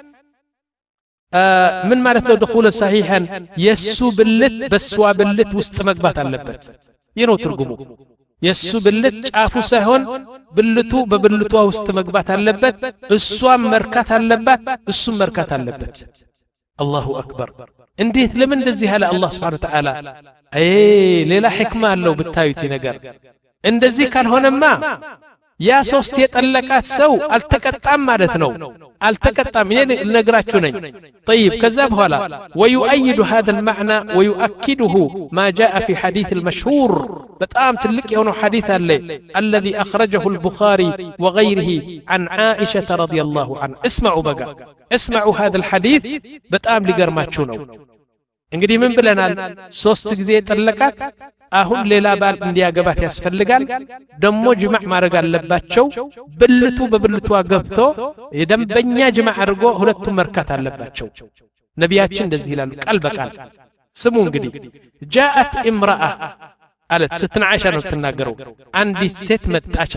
[SPEAKER 1] ምን ማለት ነው دخولا صحيحا የሱ ብልት በሷ ብልት ውስጥ መግባት አለበት ይህ ነው ትርጉሙ የሱ ብልት ጫፉ ሳይሆን ብልቱ በብልቷ ውስጥ መግባት አለበት እሷም መርካት አለባት እሱም መርካት አለበት الله اكبر እንዴት ለምን እንደዚህ ያለ አላህ Subhanahu Wa Ta'ala አይ ሌላ ህክማ አለው ብታዩት ነገር እንደዚህ ካልሆነማ ያ ሶስት የጠለቃት ሰው አልተቀጣም ማለት ነው አልተቀጣም እኔ ልነግራችሁ ነኝ طيب ከዛ በኋላ ويؤيد هذا المعنى ويؤكده ما جاء في حديث المشهور በጣም ትልቅ የሆነው ሐዲስ አለ الذي اخرجه البخاري وغيره عن عائشة رضي الله عنها اسمعوا بقى اسمعوا هذا الحديث በጣም ሊገርማችሁ ነው እንግዲህ ምን ብለናል ሶስት ጊዜ ጠለቃት አሁን ሌላ ባል እንዲያገባት ያስፈልጋል ደሞ ጅማዕ ማድረግ አለባቸው ብልቱ በብልቷ ገብቶ የደንበኛ ጅማዕ አድርጎ ሁለቱም መርካት አለባቸው ነቢያችን እንደዚህ ይላሉ ቃል በቃል ስሙ እንግዲህ جاءت امرأة አለት ስትናዓሻ ነው ተናገረው አንዲት ሴት መጣች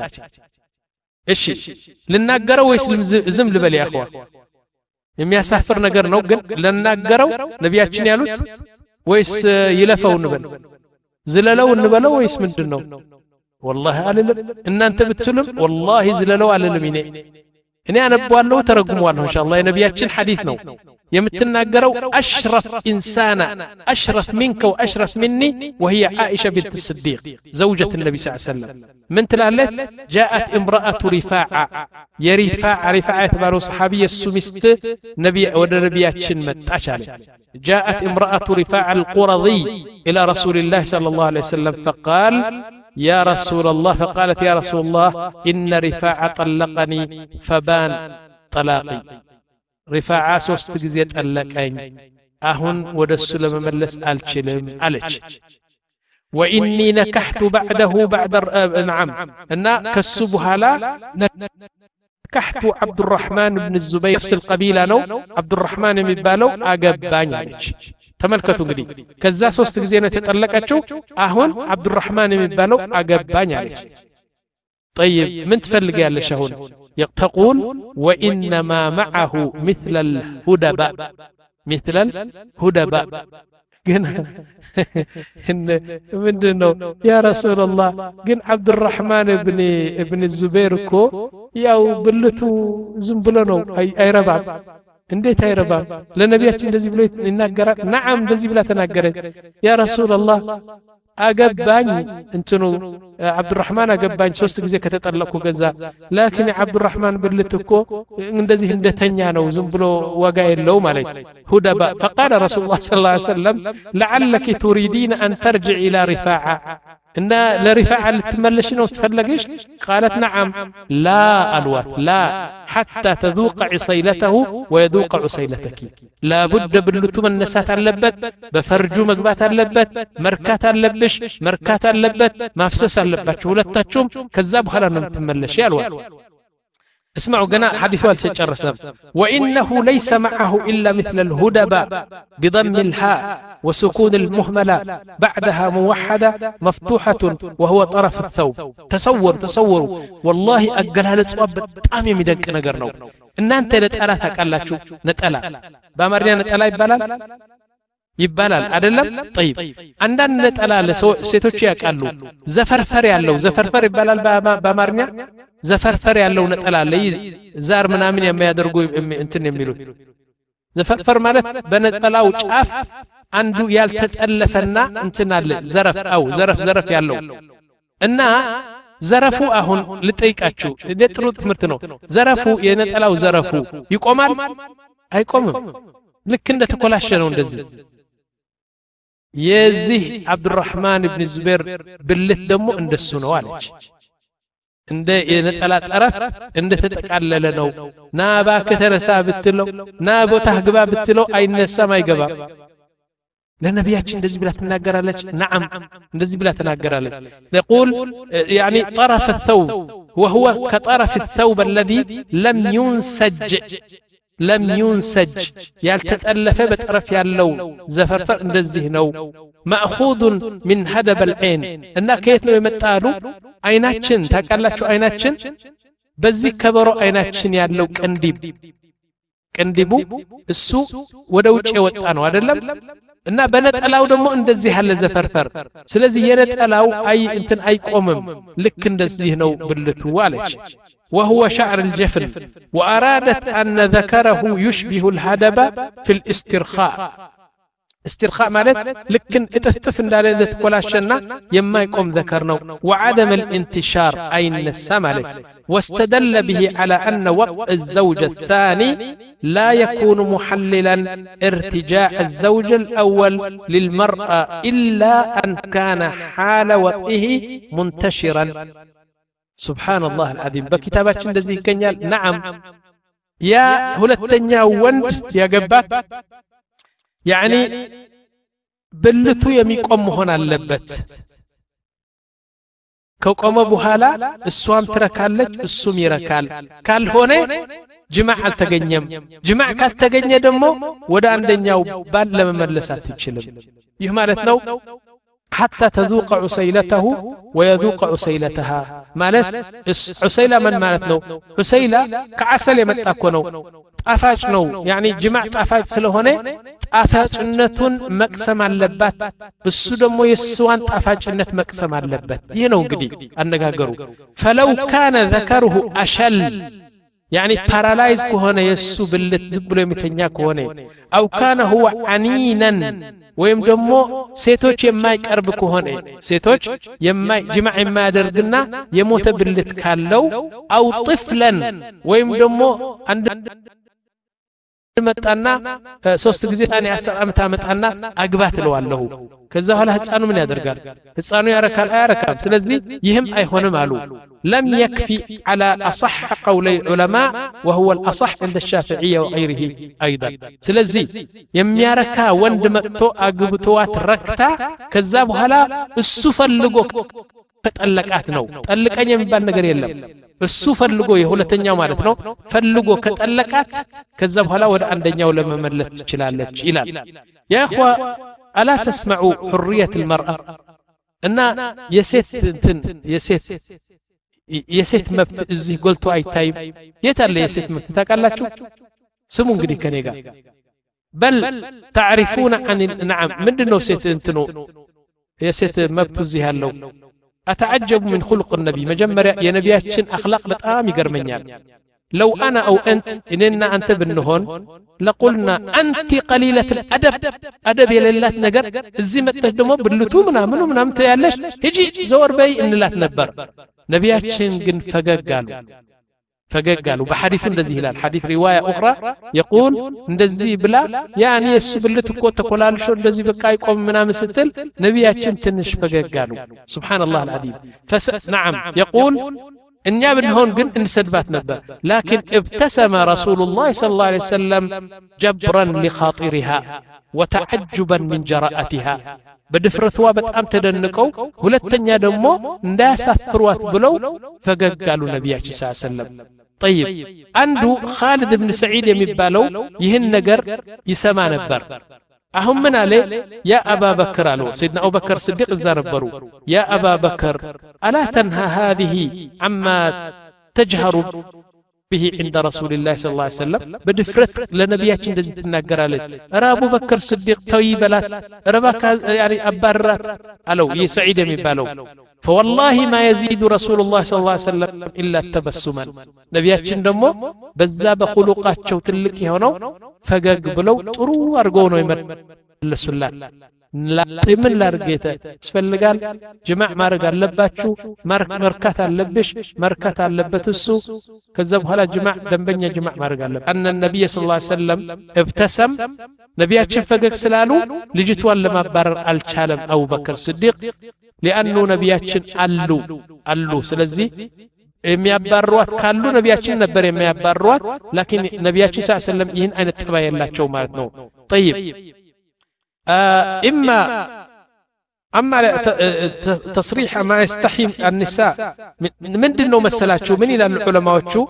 [SPEAKER 1] እሺ ልናገረው ወይስ ዝም ልበል ያ አخوا የሚያሳፍር ነገር ነው ግን ለናገረው ነቢያችን ያሉት ወይስ ይለፈው እንበል ዝለለው እንበለው ወይስ ምንድነው والله አለለም እናንተ ብትሉም والله ዝለለው አለለም እኔ እኔ አነባዋለሁ ተረጉመዋለሁ ኢንሻአላህ የነቢያችን ሐዲስ ነው የምትናገረው أشرف إنسانا أشرف منك وأشرف مني وهي عائشة بنت الصديق زوجة النبي صلى الله عليه وسلم من تلالت جاءت امرأة رفاعة يا رفاعة رفاعة تبارو صحابية السمست نبي ونبياتشن متعشال جاءت امرأة رفاعة القرظي إلى رسول الله صلى الله عليه وسلم فقال يا رسول الله فقالت يا رسول الله إن رفاعة طلقني فبان طلاقي رفاعة ሶስት ጊዜ ጠለቀኝ አሁን ወደሱ ለመመለስ አልችልም አለች واني نكحت بعده بعد نعم እና ከሱ በኋላ نكحت عبد الرحمن بن الزبير نفس القبيله ነው عبد الرحمن የሚባለው አገባኝ አለች ተመልከቱ እንግዲህ ከዛ ሶስት ጊዜ ነው የተጠለቀችው አሁን عبد الرحمن የሚባለው አገባኝ አለች طيب من تفلق يا لشهون تقول وإنما معه مثل الهدباء مثل الهدباء قلنا إن منه يا رسول الله قل عبد الرحمن بن ابن الزبير كو يا بلتو زنبلنو أي أي رباب እንዴት አይረባም ለነቢያችን እንደዚህ ብሎ ይናገራል نعم እንደዚህ ብላ ተናገረች يا رسول الله አገባኝ እንትኑ አብዱራህማን አገባኝ ሶስት ጊዜ ከተጠለቁ ገዛ لكن አብዱራህማን ብልትኮ እንደዚህ እንደተኛ ነው ዝም ብሎ ወጋ የለው ማለት ሁደባ فقال رسول الله صلى الله عليه وسلم لعلك تريدين ان ترجع الى رفاعه ان لرفاعه لتملش ነው تفلقش قالت نعم لا الوات لا حتى تذوق عصيلته ويذوق عصيلتك لا بد بلቱ መነሳት አለበት በፈርጁ መግባት አለበት መርካት አለብሽ መርካት አለበት ማፍሰስ አለባችሁ ሁለታችሁም ከዛ በኋላ ነው የምትመለሽ ያልዋል اسمعوا قناء حديث والتجرسم وإنه ليس معه إلا مثل الهدباء بضم الهاء وسكون المهملة بعدها موحدة مفتوحة وهو طرف الثوب تصور تصوروا والله أقلها لتصواب بتامي مدنك نقرنو إن أنت نتألاتك ألا شو نتألا بامرنا نتألا يبالال يبالال أدلم طيب عندنا نتألا لسيتوشي أقلو زفرفر يالو زفرفر يبالال بامرنا زفرفر ያለው ነጠላ ላይ ዛር ምናምን የሚያደርጉ እንትን የሚሉት ዘፈርፈር ማለት በነጠላው ጫፍ አንዱ ያልተጠለፈና እንትን አለ ዘረፍ አው ዘረፍ ዘረፍ ያለው እና ዘረፉ አሁን ልጠይቃችሁ እንደ ጥሩ ትምህርት ነው ዘረፉ የነጠላው ዘረፉ ይቆማል አይቆምም ልክ እንደ ተኮላሸ ነው እንደዚህ የዚህ አብዱራህማን ኢብኑ ዙበይር ብልት ደግሞ እንደሱ ነው አለች እንደ የነጠላ ጠረፍ እንደ ተጠቃለለ ነው ና ባከ ተነሳ ብትለው ና ቦታህ ግባ ብትለው አይነሳም አይገባም ለነቢያችን እንደዚህ ብላ ተናገራለች نعم እንደዚህ ብላ ተናገራለች يقول يعني طرف الثوب وهو كطرف الثوب الذي لم ينسج لم ينسج ያልተጠለፈ በጠረፍ ያለው ዘፈርፈር እንደዚህ ነው ማእኹذ من هدب العين እና ከየት ነው የመጣሉ አይናችን ታቃላችሁ አይናችን በዚህ ከበሮ አይናችን ያለው ቅንዲብ ቅንዲቡ እሱ ወደ ውጭ የወጣ ነው አይደለም እና በነጠላው ደግሞ እንደዚህ ያለ ዘፈርፈር ስለዚህ የነጠላው አይ እንትን አይቆምም ልክ እንደዚህ ነው ብልቱ አለች وهو شعر الجفن وأرادت أن ذكره يشبه الهدب في الاسترخاء استرخاء مالت لكن اتفتف እንዳለ ተቆላሸና የማይቆም ذكر ነው وعدم الانتشار أين السمالت واستدل به على أن وطء الزوج الثاني لا يكون محللا ارتجاع الزوج الأول للمرأة إلا أن كان حال وطئه منتشرا سبحان الله العظيم بكتابات እንደዚህ ይገኛል نعم يا ሁለተኛው ወንድ ያገባት يعني ብልቱ የሚቆም መሆን አለበት ከቆመ በኋላ እሷም ትረካለች እሱም ይረካል ካልሆነ ጅማዕ አልተገኘም ጅማዕ ካልተገኘ ደግሞ ወደ አንደኛው ባል ለመመለስ አትችልም ይህ ማለት ነው حتى تذوق عسيلته ويذوق عسيلتها ማለት عسيلة من ማለት ነው عسيلة ከዓሰል የመጣ እኮ ነው ጣፋጭ ነው يعني ጅማዕ ጣፋጭ ስለሆነ ጣፋጭነቱን መቅሰም አለባት እሱ ደግሞ የስዋን ጣፋጭነት መቅሰም አለበት ይሄ ነው እንግዲህ አነጋገሩ فلو كان ذكره أشل يعني paralyze ከሆነ የሱ ብልት ዝም ብሎ የሚተኛ ከሆነ أو كان هو عنينا ወይም ደግሞ ሴቶች የማይቀርብ ከሆነ ሴቶች የማይ ጅማዕ የማያደርግና የሞተ ብልት ካለው أو طفلا ወይም ደግሞ አንድ መጣና ሶስት ጊዜ ታኔ አስር አመት አመጣና አግባት ለዋለሁ ከዛ በኋላ ህፃኑ ምን ያደርጋል ህፃኑ ያረካል አያረካም ስለዚህ ይህም አይሆንም አሉ لم يكفي على أصح قولي العلماء وهو الأصح عند الشافعية وغيره أيضا ስለዚህ የሚያረካ ወንድ መጥቶ አግብቷት ረክታ ከዛ በኋላ እሱ ፈልጎ ተጠለቃት ነው ጠልቀኝ የሚባል ነገር የለም እሱ ፈልጎ የሁለተኛው ማለት ነው ፈልጎ ከጠለቃት ከዛ በኋላ ወደ አንደኛው ለመመለስ ትችላለች ይላል يا اخوة الا تسمعوا حرية المرأة እና የሴት እንትን የሴት የሴት መብት እዚህ ጎልቶ አይታይም የታለ የሴት መብት ታውቃላችሁ ስሙ እንግዲህ ከኔ ጋር بل تعرفون عن نعم ምንድነው ሴት እንትኑ የሴት መብት እዚህ ያለው أتعجب من خلق النبي مجمرة يا نبياتشن أخلاق بتقام يقرمنيال لو أنا أو أنت إننا أنت بنهون لقلنا أنت قليلة الأدب أدب يا لله نجر الزمة تهدمه باللتو منا منو منا متيالش هجي زور بي إن لا تنبر نبياتشن جن فجأة قالوا فجأة قالوا بحديث ندزي هلال حديث رواية أخرى يقول ندزي بلا يعني السب اللي تكون تقولال شو ندزي بكاي قوم منا مستل نبياتشن تنش فجأة قالوا سبحان الله العظيم فس نعم يقول إن يابن هون قن إن سدبات نبأ لكن ابتسم رسول الله صلى الله عليه وسلم جبرا لخاطرها وتعجبا من جراءتها بدفرتوا بتأم تدنقوا ሁለተኛ ደግሞ እንዳያሳፍሯት ብለው ፈገግ አሉ ነብያችን ሰለላሁ ዐለይሂ ወሰለም طيب አንዱ خالد بن سعيد የሚባለው ይህን ነገር ይሰማ ነበር አሁን ምን አለ ያ አባ በክር አሉ ሰይድና አቡ በክር ስዲቅ እዛ ነበሩ ያ አባ በክር ألا تنهى هذه عما تجهر به عند رسول الله صلى الله عليه وسلم بدفرت لنبياتنا እንደዚህ ትናገራለች ኧረ አቡ በክር ስዲቅ ተይበላት ረባካ يعني አባራት አለው የሰዒድ የሚባለው فوالله ما يزيد رسول الله صلى الله عليه وسلم إلا تبسما ነብያችን ደግሞ በዛ በخلقاቸው ትልቅ የሆነው ፈገግ ብለው ጥሩ አርገው ነው ለሱላት ላጥምን ላርጌተ ስፈልጋል ጅማዕ ማድረግ አለባችሁ መርካት አለብሽ መርካት አለበት እሱ ከዛ በኋላ ጅማዕ ደንበኛ ጅማዕ ማድረግ አለበት አን ነብይ ሰለላሁ ዐለይሂ ወሰለም እብተሰም ነቢያችን ፈገግ ስላሉ ልጅቷን ለማባረር አልቻለም አቡበክር ስዲቅ لانه ነቢያችን አሉ አሉ ስለዚህ የሚያባርሯት ካሉ ነቢያችን ነበር የሚያባርሯት ላኪን ነቢያችን ሰለላሁ ዐለይሂ ወሰለም ይህን አይነት ጠባይ ያላቸው ማለት ነው طيب إما أما تصريح ما يستحي النساء من دنو مسلاتشو من إلى العلماء وشو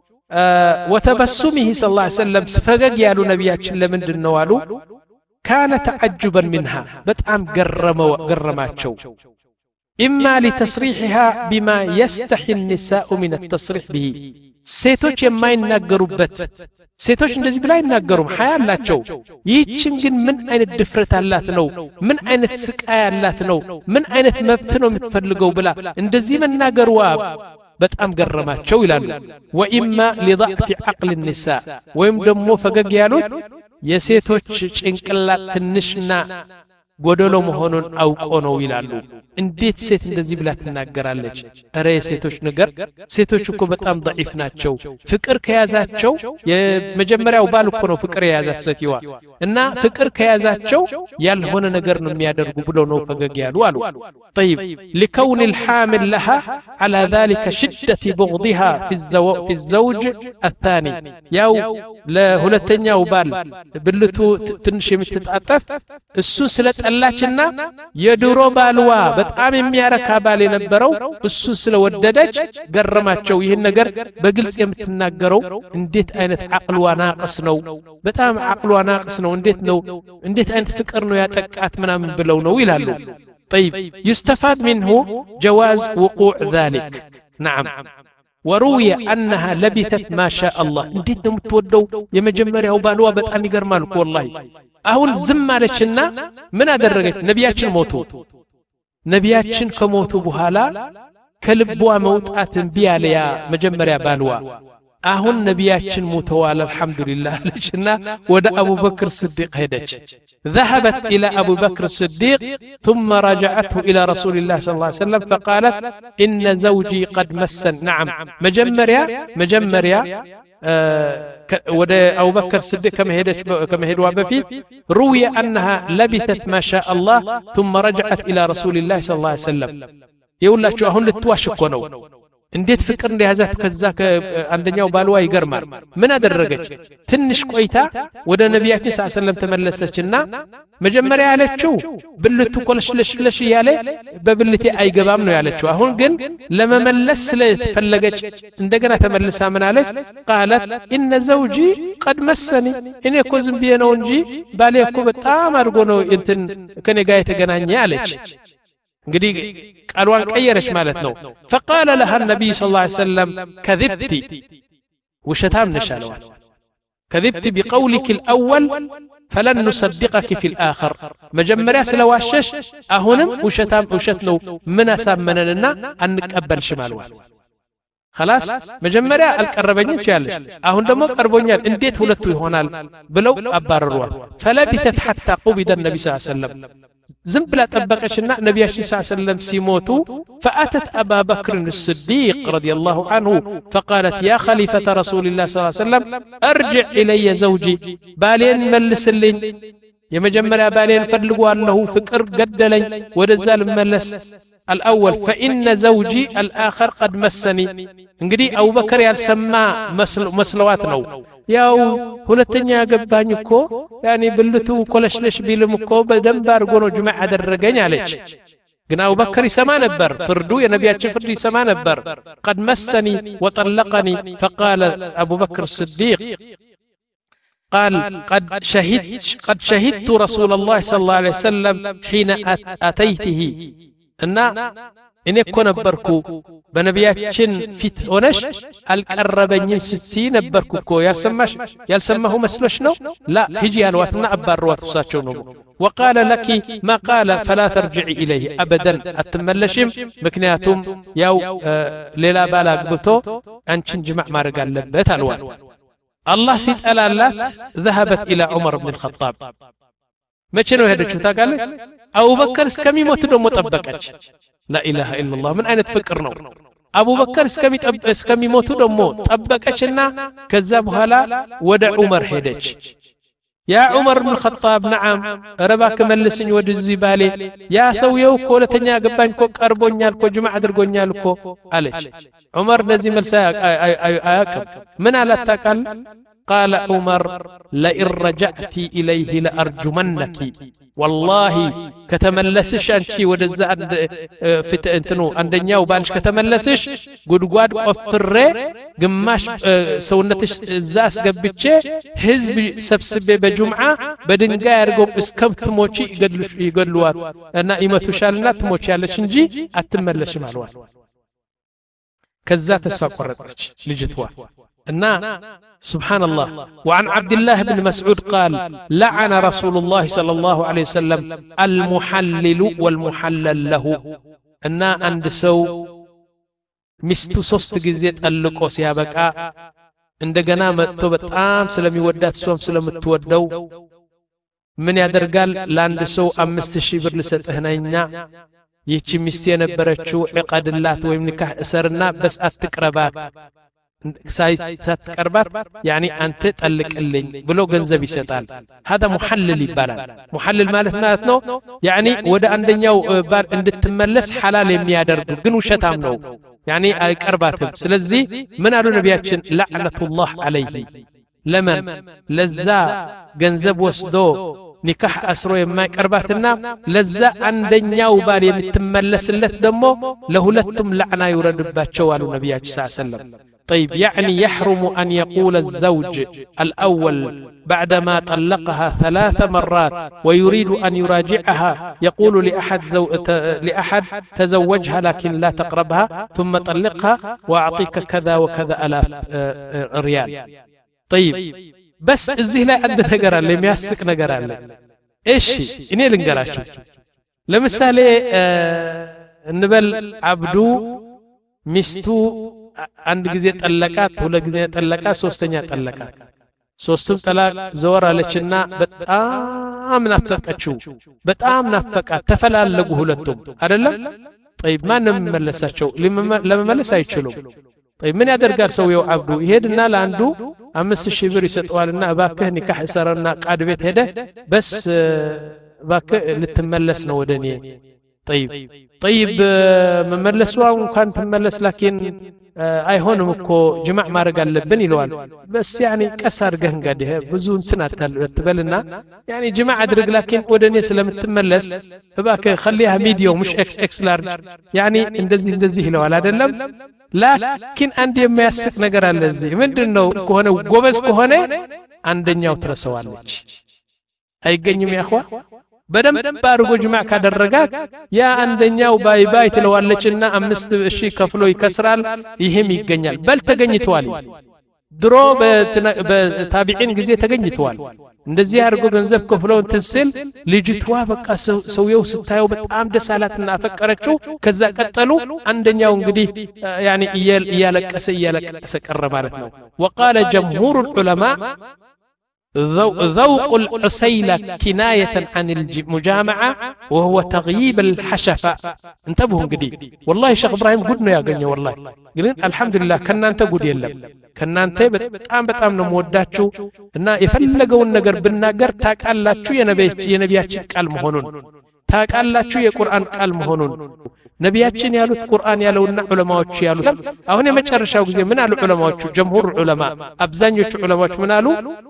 [SPEAKER 1] وتبسمه صلى الله عليه وسلم فقد يالو نبياتشن لمن دنو والو كان تعجبا منها بتأم قرم قرماتشو إما لتصريحها بما يستحي النساء من التصريح به ሴቶች የማይናገሩበት ሴቶች እንደዚህ ብላ ይናገሩም ሐያ አላቸው ይህችን ግን ምን አይነት ድፍረት አላት ነው ምን አይነት ስቃይ አላት ነው ምን አይነት መብት ነው የምትፈልገው ብላ እንደዚህ መናገርዋ በጣም ገረማቸው ይላሉ ወኢማ لضعف عقل النساء ወይም ደግሞ ፈገግ ያሉት የሴቶች ጭንቅላት ትንሽና ጎደሎ መሆኑን አውቆ ነው ይላሉ እንዴት ሴት እንደዚህ ብላ ትናገራለች አረ የሴቶች ነገር ሴቶች እኮ በጣም ضعيف ናቸው ፍቅር ከያዛቸው የመጀመሪያው ባል እኮ ነው ፍቅር የያዛት ሴትዋ እና ፍቅር ከያዛቸው ያልሆነ ነገር ነው የሚያደርጉ ብሎ ነው ፈገግ ያሉ አሉ طيب لكون الحامل لها على ذلك شدة بغضها في الزوج في الزوج الثاني ያው ለሁለተኛው ባል ብልቱ ትንሽ የምትጣጣፍ እሱ ስለጠላችና የድሮ ባልዋ በጣም የሚያረካ ባል የነበረው እሱ ስለወደደች ገረማቸው ይሄን ነገር በግልጽ የምትናገረው እንዴት አይነት አቅልዋ ናቅስ ነው በጣም አቅልዋ ናቅስ ነው እንዴት ነው እንዴት አይነት ፍቅር ነው ያጠቃት ምናምን ብለው ነው ይላሉ طيب يستفاد منه جواز وقوع ذلك نعم وروي أنها لبثت ما شاء الله እንዴት ነው የምትወደው የመጀመሪያው ባልዋ በጣም ይገርማል والله አሁን ዝም አለችና ምን አደረገች ነቢያችን ሞቱ ነቢያችን ከሞቱ በኋላ ከልቧ መውጣት ቢያለያ መጀመሪያ ባልዋ አሁን ነቢያችን ሞተዋል አልহামዱሊላህ አለችና ወደ አቡበክር ስዲቅ ሄደች ذهبت الى ابو بكر الصديق ثم رجعته الى رسول الله صلى الله عليه وسلم فقالت ان زوجي قد مسن نعم مجمريا مجمريا ወደ አቡበክር ስዲቅ ከመሄደች ከመሄድዋ በፊት روي انها لبثت ما شاء الله ثم رجعت الى رسول الله صلى الله عليه وسلم ይውላችሁ አሁን ልትዋሽ እኮ ነው እንዴት ፍቅር እንደያዛት ከዛ አንደኛው ባልዋ ይገርማል ምን አደረገች ትንሽ ቆይታ ወደ ነቢያችን ሰለላሁ ዐለይሂ ወሰለም ተመለሰችና መጀመሪያ ያለችው ብልቱ ቆለሽለሽ ያለ በብልቴ አይገባም ነው ያለችው አሁን ግን ለመመለስ ስለፈለገች እንደገና ተመልሳ ምን አለች قالت ان زوجي قد مسني እኔ እኮ ዝም ብዬ ነው እንጂ ባሌ እኮ በጣም አድርጎ ነው እንትን ከኔ ጋር የተገናኘ አለች እንግዲህ ቃሏን ቀየረች ማለት ነው فقال لها النبي صلى الله عليه وسلم كذبت وشتام نشالوا كذبت بقولك الاول فلن نصدقك في الاخر مجمريا سلواشش اهونم وشتام وشت ነው ምን አሳመነንና አንቀበል ሽማልዋል خلاص መጀመሪያ አልቀረበኝም ይችላልሽ አሁን ደግሞ ቀርቦኛል እንዴት ሁለቱ ይሆናል ብለው አባረሯል فلبثت حتى قبض النبي صلى الله عليه وسلم ዝም ብላ ጠበቀችና ነቢያችን ሰለላሁ ዐለይሂ ወሰለም ሲሞቱ فأتت أبا بكر الصديق رضي الله عنه فقالت يا خليفة رسول الله صلى الله عليه وسلم أرجع إلي زوجي بالين ملسلين يمجمريا بالين فلقوا له فكر قدلي ودزال ملس الأول فإن زوجي الآخر قد مسني እንግዲህ አቡበክር ያልሰማ መስለዋት ነው ያው ሁለተኛ ያገባኝ እኮ ያኒ ብልቱ ኮለሽለሽ ቢልም እኮ በደንብ አድርጎ ነው ጁማዕ አደረገኝ አለች ግን አቡበክር ይሰማ ነበር ፍርዱ የነቢያችን ፍርድ ይሰማ ነበር قد مسني وطلقني فقال أبو بكر الصديق قال قد شهدت قد شهدت رسول الله صلى الله عليه وسلم حين أتيته እና እኔ እኮ ነበርኩ በነቢያችን ፊት ሆነሽ አልቀረበኝም ስትይ ነበርኩ እኮ ያልሰማሽ ያልሰማሁ መስሎሽ ነው لا ሂጂ ያልዋትና አባረዋት እሳቸው ነው وقال لك ما قال فلا ترجعي اليه ابدا አትመለሽም ምክንያቱም ያው ሌላ ባል አግብቶ አንቺን ጅማዕ ማድረግ አለበት አልዋት الله ሲጠላላት ذهبت الى عمر بن الخطاب መቼ ነው ሄደችው ታውቃለህ አቡበከር እስከሚሞት ደግሞ ጠበቀች لا اله الا الله ምን አይነት ፍቅር ነው አቡበከር እስከሚጠብ እስከሚሞቱ ደግሞ ጠበቀችና ከዛ በኋላ ወደ ዑመር ሄደች ያ ዑመር ኢብኑ ኸጣብ ነዓም ረባከ መልስኝ ወደዚህ ባሌ ያ ሰውየው እኮ ለተኛ ገባኝ እኮ ቀርቦኛል እኮ ጅማዕ አድርጎኛል እኮ አለች ዑመር ለዚህ መልስ አያውቅም ምን አላት ታውቃል قال عمر لئن رجعت إليه لأرجمنك والله ከተመለስሽ አንቺ ወደዛ ፍት እንትኑ አንደኛው ባልሽ ከተመለስሽ ጉድጓድ ቆፍሬ ግማሽ ሰውነትሽ እዛ አስገብቼ ህዝብ ሰብስቤ በጁምዓ በድንጋይ አድርገው እስከምትሞቺ ይገድሉሽ ይገድሉዋል እና ይመቱሻልና ትሞቻለሽ እንጂ አትመለሽም አልዋል ከዛ ተስፋ ቆረጠች ልጅቷ እና سبحان الله وعن عبد الله بن مسعود قال لعن رسول الله صلى الله عليه وسلم المحلل والمحلل له ان عند سو ሚስቱ ሶስት ጊዜ ጠልቆ ሲያበቃ እንደገና መጥቶ በጣም ስለሚወዳት ሷም ስለምትወደው ምን ያደርጋል ለአንድ ሰው አምስት ሺህ ብር ልሰጥህ ነኝና ይህች ሚስት የነበረችው ዕቀድላት ወይም ንካህ እሰርና በስ አትቅረባት ሳይተቀርባት يعني አንተ ጠልቅልኝ ብሎ ገንዘብ ይሰጣል هذا محلل ይባላል محلل ማለት ማለት ነው يعني ወደ አንደኛው ባል እንድትመለስ حلال የሚያደርግ ግን ውሸታም ነው يعني አይቀርባትም ስለዚህ ምን አሉ ነቢያችን لعنة الله عليه ለምን ለዛ ገንዘብ ወስዶ ኒካህ አስሮ የማይቀርባትና ለዛ አንደኛው ባል የምትመለስለት ደግሞ ለሁለቱም لعنة ይወርድባቸው አሉ ነቢያችን ሰለላሁ ዐለይሂ ወሰለም طيب يعني يحرم أن يقول الزوج الأول بعدما طلقها ثلاث مرات ويريد أن يراجعها يقول لأحد, زو... لأحد تزوجها لكن لا تقربها ثم طلقها وأعطيك كذا وكذا ألاف ريال طيب بس الزه لا عند نقرأ اللي مياسك نقرأ اللي إيش إني لنقرأ لمثالي النبل عبدو مستو አንድ ጊዜ ጠለቃት ሁለት ጊዜ ጠለቃት ሶስተኛ ጠለቃት ሶስቱም ጠላቅ ዘወር አለችና በጣም ናፈቀችው በጣም ናፈቃት ተፈላለጉ ሁለቱም አይደለም طيب ማንም መለሳቸው ለመመለስ አይችሉም طيب ምን ያደርጋል ሰውየው አብዱ ይሄድና ለአንዱ አምስት ሺህ ብር ይሰጠዋልና እባክህ ኒካህ ሰራና ቃድ ቤት ሄደ በስ እባክህ ልትመለስ ነው ወደኔ طيب طيب መመለስዋ እንኳን ተመለስ لكن አይሆንም እኮ ጅማዕ ማድረግ አለብን ይለዋል በስ يعني ቀስ አድርገህ እንግዲህ ብዙ እንትን አትበልና يعني ጅማዕ አድርግ لكن ወደኔ ስለምትመለስ እባክህ خليها ሚዲዮ مش ኤክስ ኤክስ ላርጅ يعني እንደዚህ እንደዚህ ይለዋል አይደለም لكن አንድ የሚያስቅ ነገር አለ እዚህ ምንድነው ከሆነ ጎበዝ ከሆነ አንደኛው ትረሳዋለች አይገኝም ያخوا በደንብ አድርጎ ጅማዕ ካደረጋት ያ አንደኛው ባይ ባይ ትለዋለችና አምስት እሺ ከፍሎ ይከስራል ይሄም ይገኛል በል ተገኝቷል ድሮ በታቢዒን ጊዜ ተገኝቷል እንደዚህ አድርጎ ገንዘብ ከፍሎ እንትስል ልጅቷ በቃ ሰውየው ስታየው በጣም ደስ አላትና አፈቀረችው ከዛ ቀጠሉ አንደኛው እንግዲህ يعني እያለቀሰ እያለቀሰ ቀረ ማለት ነው وقال جمهور العلماء ذوق العسيلة كناية عن المجامعة وهو تغييب الحشفة انتبهوا قدي والله شيخ إبراهيم قدنا يا قنيا والله قلنا الحمد لله كنا انت قد يلم كنا انت بتعام بتعام نموداتشو إنا يفلقوا النقر بالنقر تاك اللاتشو ينبياتش كالمهنون تاك اللاتشو يقرآن كالمهنون نبياتشين يالوت قرآن يالونا علماء يالو أهوني ما تشرشاو قزي من علو علماء جمهور علماء أبزانيو علماء من علو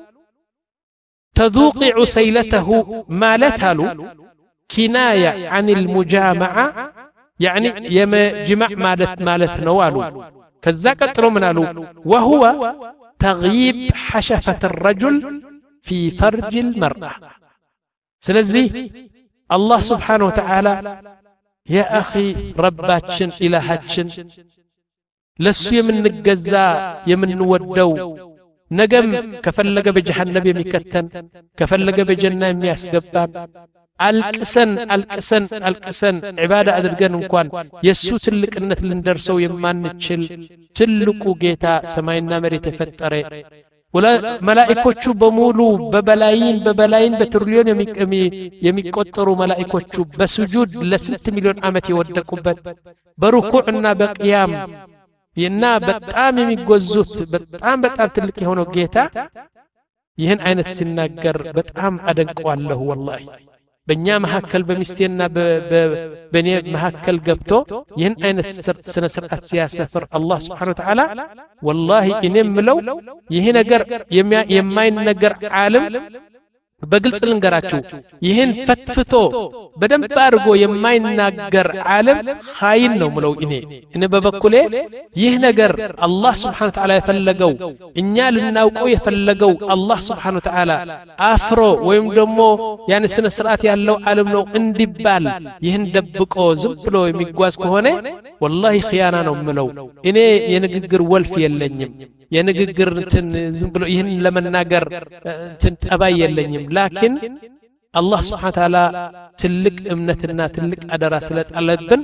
[SPEAKER 1] تذوق عسيلته ما لتالو كناية عن المجامعة يعني يم جمع مالت مالت نوالو كذا قطرو منالو وهو تغييب حشفة الرجل في فرج المرأة سلزي الله سبحانه وتعالى يا أخي رباتشن إلهاتشن لسو يمن الجزاء يمن ودو ነገም ከፈለገ በጀሃነም የሚከተን ከፈለገ በጀና የሚያስገባን አልቅሰን አልቅሰን አልቅሰን ዒባዳ አድርገን እንኳን የሱ ትልቅነት ልንደርሰው የማንችል ትልቁ ጌታ ሰማይና መሬት የፈጠረ ወላ መላእክቶቹ በሙሉ በበላይን በበላይን በትሪሊዮን የሚቆጠሩ መላእክቶቹ በስጁድ ለስንት ሚሊዮን ዓመት የወደቁበት በሩኩዕና በቂያም ይና በጣም የሚጎዙት በጣም በጣም ትልቅ የሆነው ጌታ ይህን አይነት ሲናገር በጣም አደንቀዋለሁ ወላሂ በእኛ መሐከል በሚስቴና በኔ መሐከል ገብቶ ይህን አይነት ስነ ስርዓት ሲያሰፍር አላህ Subhanahu Wa Ta'ala ወላሂ እኔም ምለው ይሄ ነገር የማይነገር ዓለም በግልጽ ልንገራችሁ ይህን ፈትፍቶ በደንብ አድርጎ የማይናገር ዓለም ኻይን ነው ምለው እኔ እኔ በበኩሌ ይህ ነገር አላህ Subhanahu Wa Ta'ala የፈለገው እኛ ልናውቀው የፈለገው አላህ Subhanahu Wa Ta'ala አፍሮ ወይም ደግሞ ያን ስነ ስርዓት ያለው ዓለም ነው እንዲባል ይህን ደብቆ ዝም ብሎ የሚጓዝ ከሆነ ወላሂ ኺያና ነው ምለው እኔ የንግግር ወልፍ የለኝም የንግግር እንትን ዝም ብሎ ይህን ለመናገር እንትን ጠባይ የለኝም ላኪን አላህ Subhanahu Wa Ta'ala ትልቅ እምነትና ትልቅ አደራ ስለጣለብን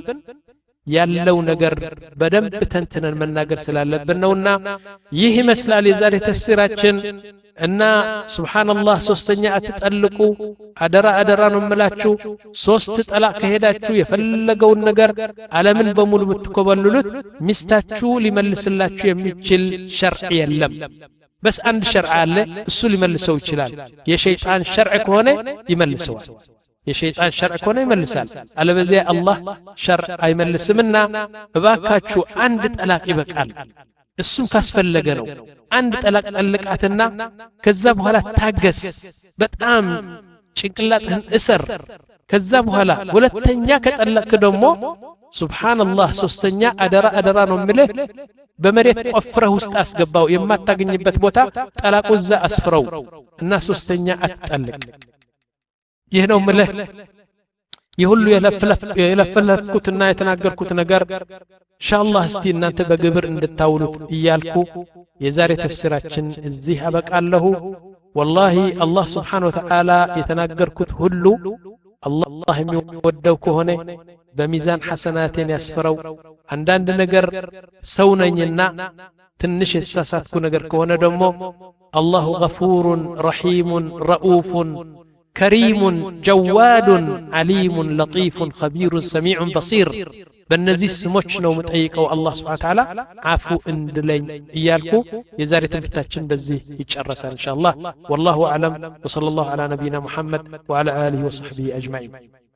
[SPEAKER 1] ያለው ነገር በደንብ ተንተነን መናገር ስላለብን ነውና ይህ ይመስላል የዛሬ ተፍሲራችን እና ሱብሃንአላህ ሶስተኛ አትጠልቁ አደራ አደራ ነው የምላችሁ ሶስት ጠላቅ ከሄዳችሁ የፈለገውን ነገር ዓለምን በሙሉ ብትኮበልሉት ሚስታችሁ ሊመልስላችሁ የሚችል ሸርዕ የለም በስ አንድ ሸርዕ አለ እሱ ሊመልሰው ይችላል የሸይጣን ሸርዕ ከሆነ ይመልሰዋል የሸይጣን ሸርዕ ከሆነ ይመልሳል አለበዚያ አላህ ሸርዕ አይመልስምና እባካችሁ አንድ ጠላቅ ይበቃል እሱም ካስፈለገ ነው አንድ ጠላቅ ጠልቃትና ከዛ በኋላ ታገስ በጣም ጭንቅላትህን እሰር ከዛ በኋላ ሁለተኛ ከጠለቅክ ደግሞ ሱብሃንአላህ ሶስተኛ አደራ አደራ ነው ምልህ በመሬት ቆፍረህ ውስጥ አስገባው የማታገኝበት ቦታ ጠላቁ እዛ አስፍረው እና ሶስተኛ አትጠልቅ ይህ ነው ምልህ ይሁሉ የለፈለፍኩትና የተናገርኩት ነገር ኢንሻአላህ እስቲ እናንተ በግብር እንድታውሉት ይያልኩ የዛሬ ተፍሲራችን እዚህ አበቃለሁ والله الله سبحانه وتعالى የተናገርኩት ሁሉ አላህ የሚወደው ከሆነ በሚዛን ሐሰናቴን ያስፈረው አንዳንድ ነገር ሰው ነኝና ትንሽ የተሳሳትኩ ነገር ከሆነ ደግሞ አላሁ ገፉሩን ረሂሙን ረኡፉን كريم جواد عليم لطيف خبير سميع بصير በእነዚህ ስሞች ነው መጠይቀው አላህ Subhanahu Wa Ta'ala አፉ እንድለኝ ይያልኩ የዛሬ ትምህርታችን በዚህ ይጨረሳል ኢንሻአላህ والله اعلم وصلى الله على نبينا محمد وعلى اله وصحبه اجمعين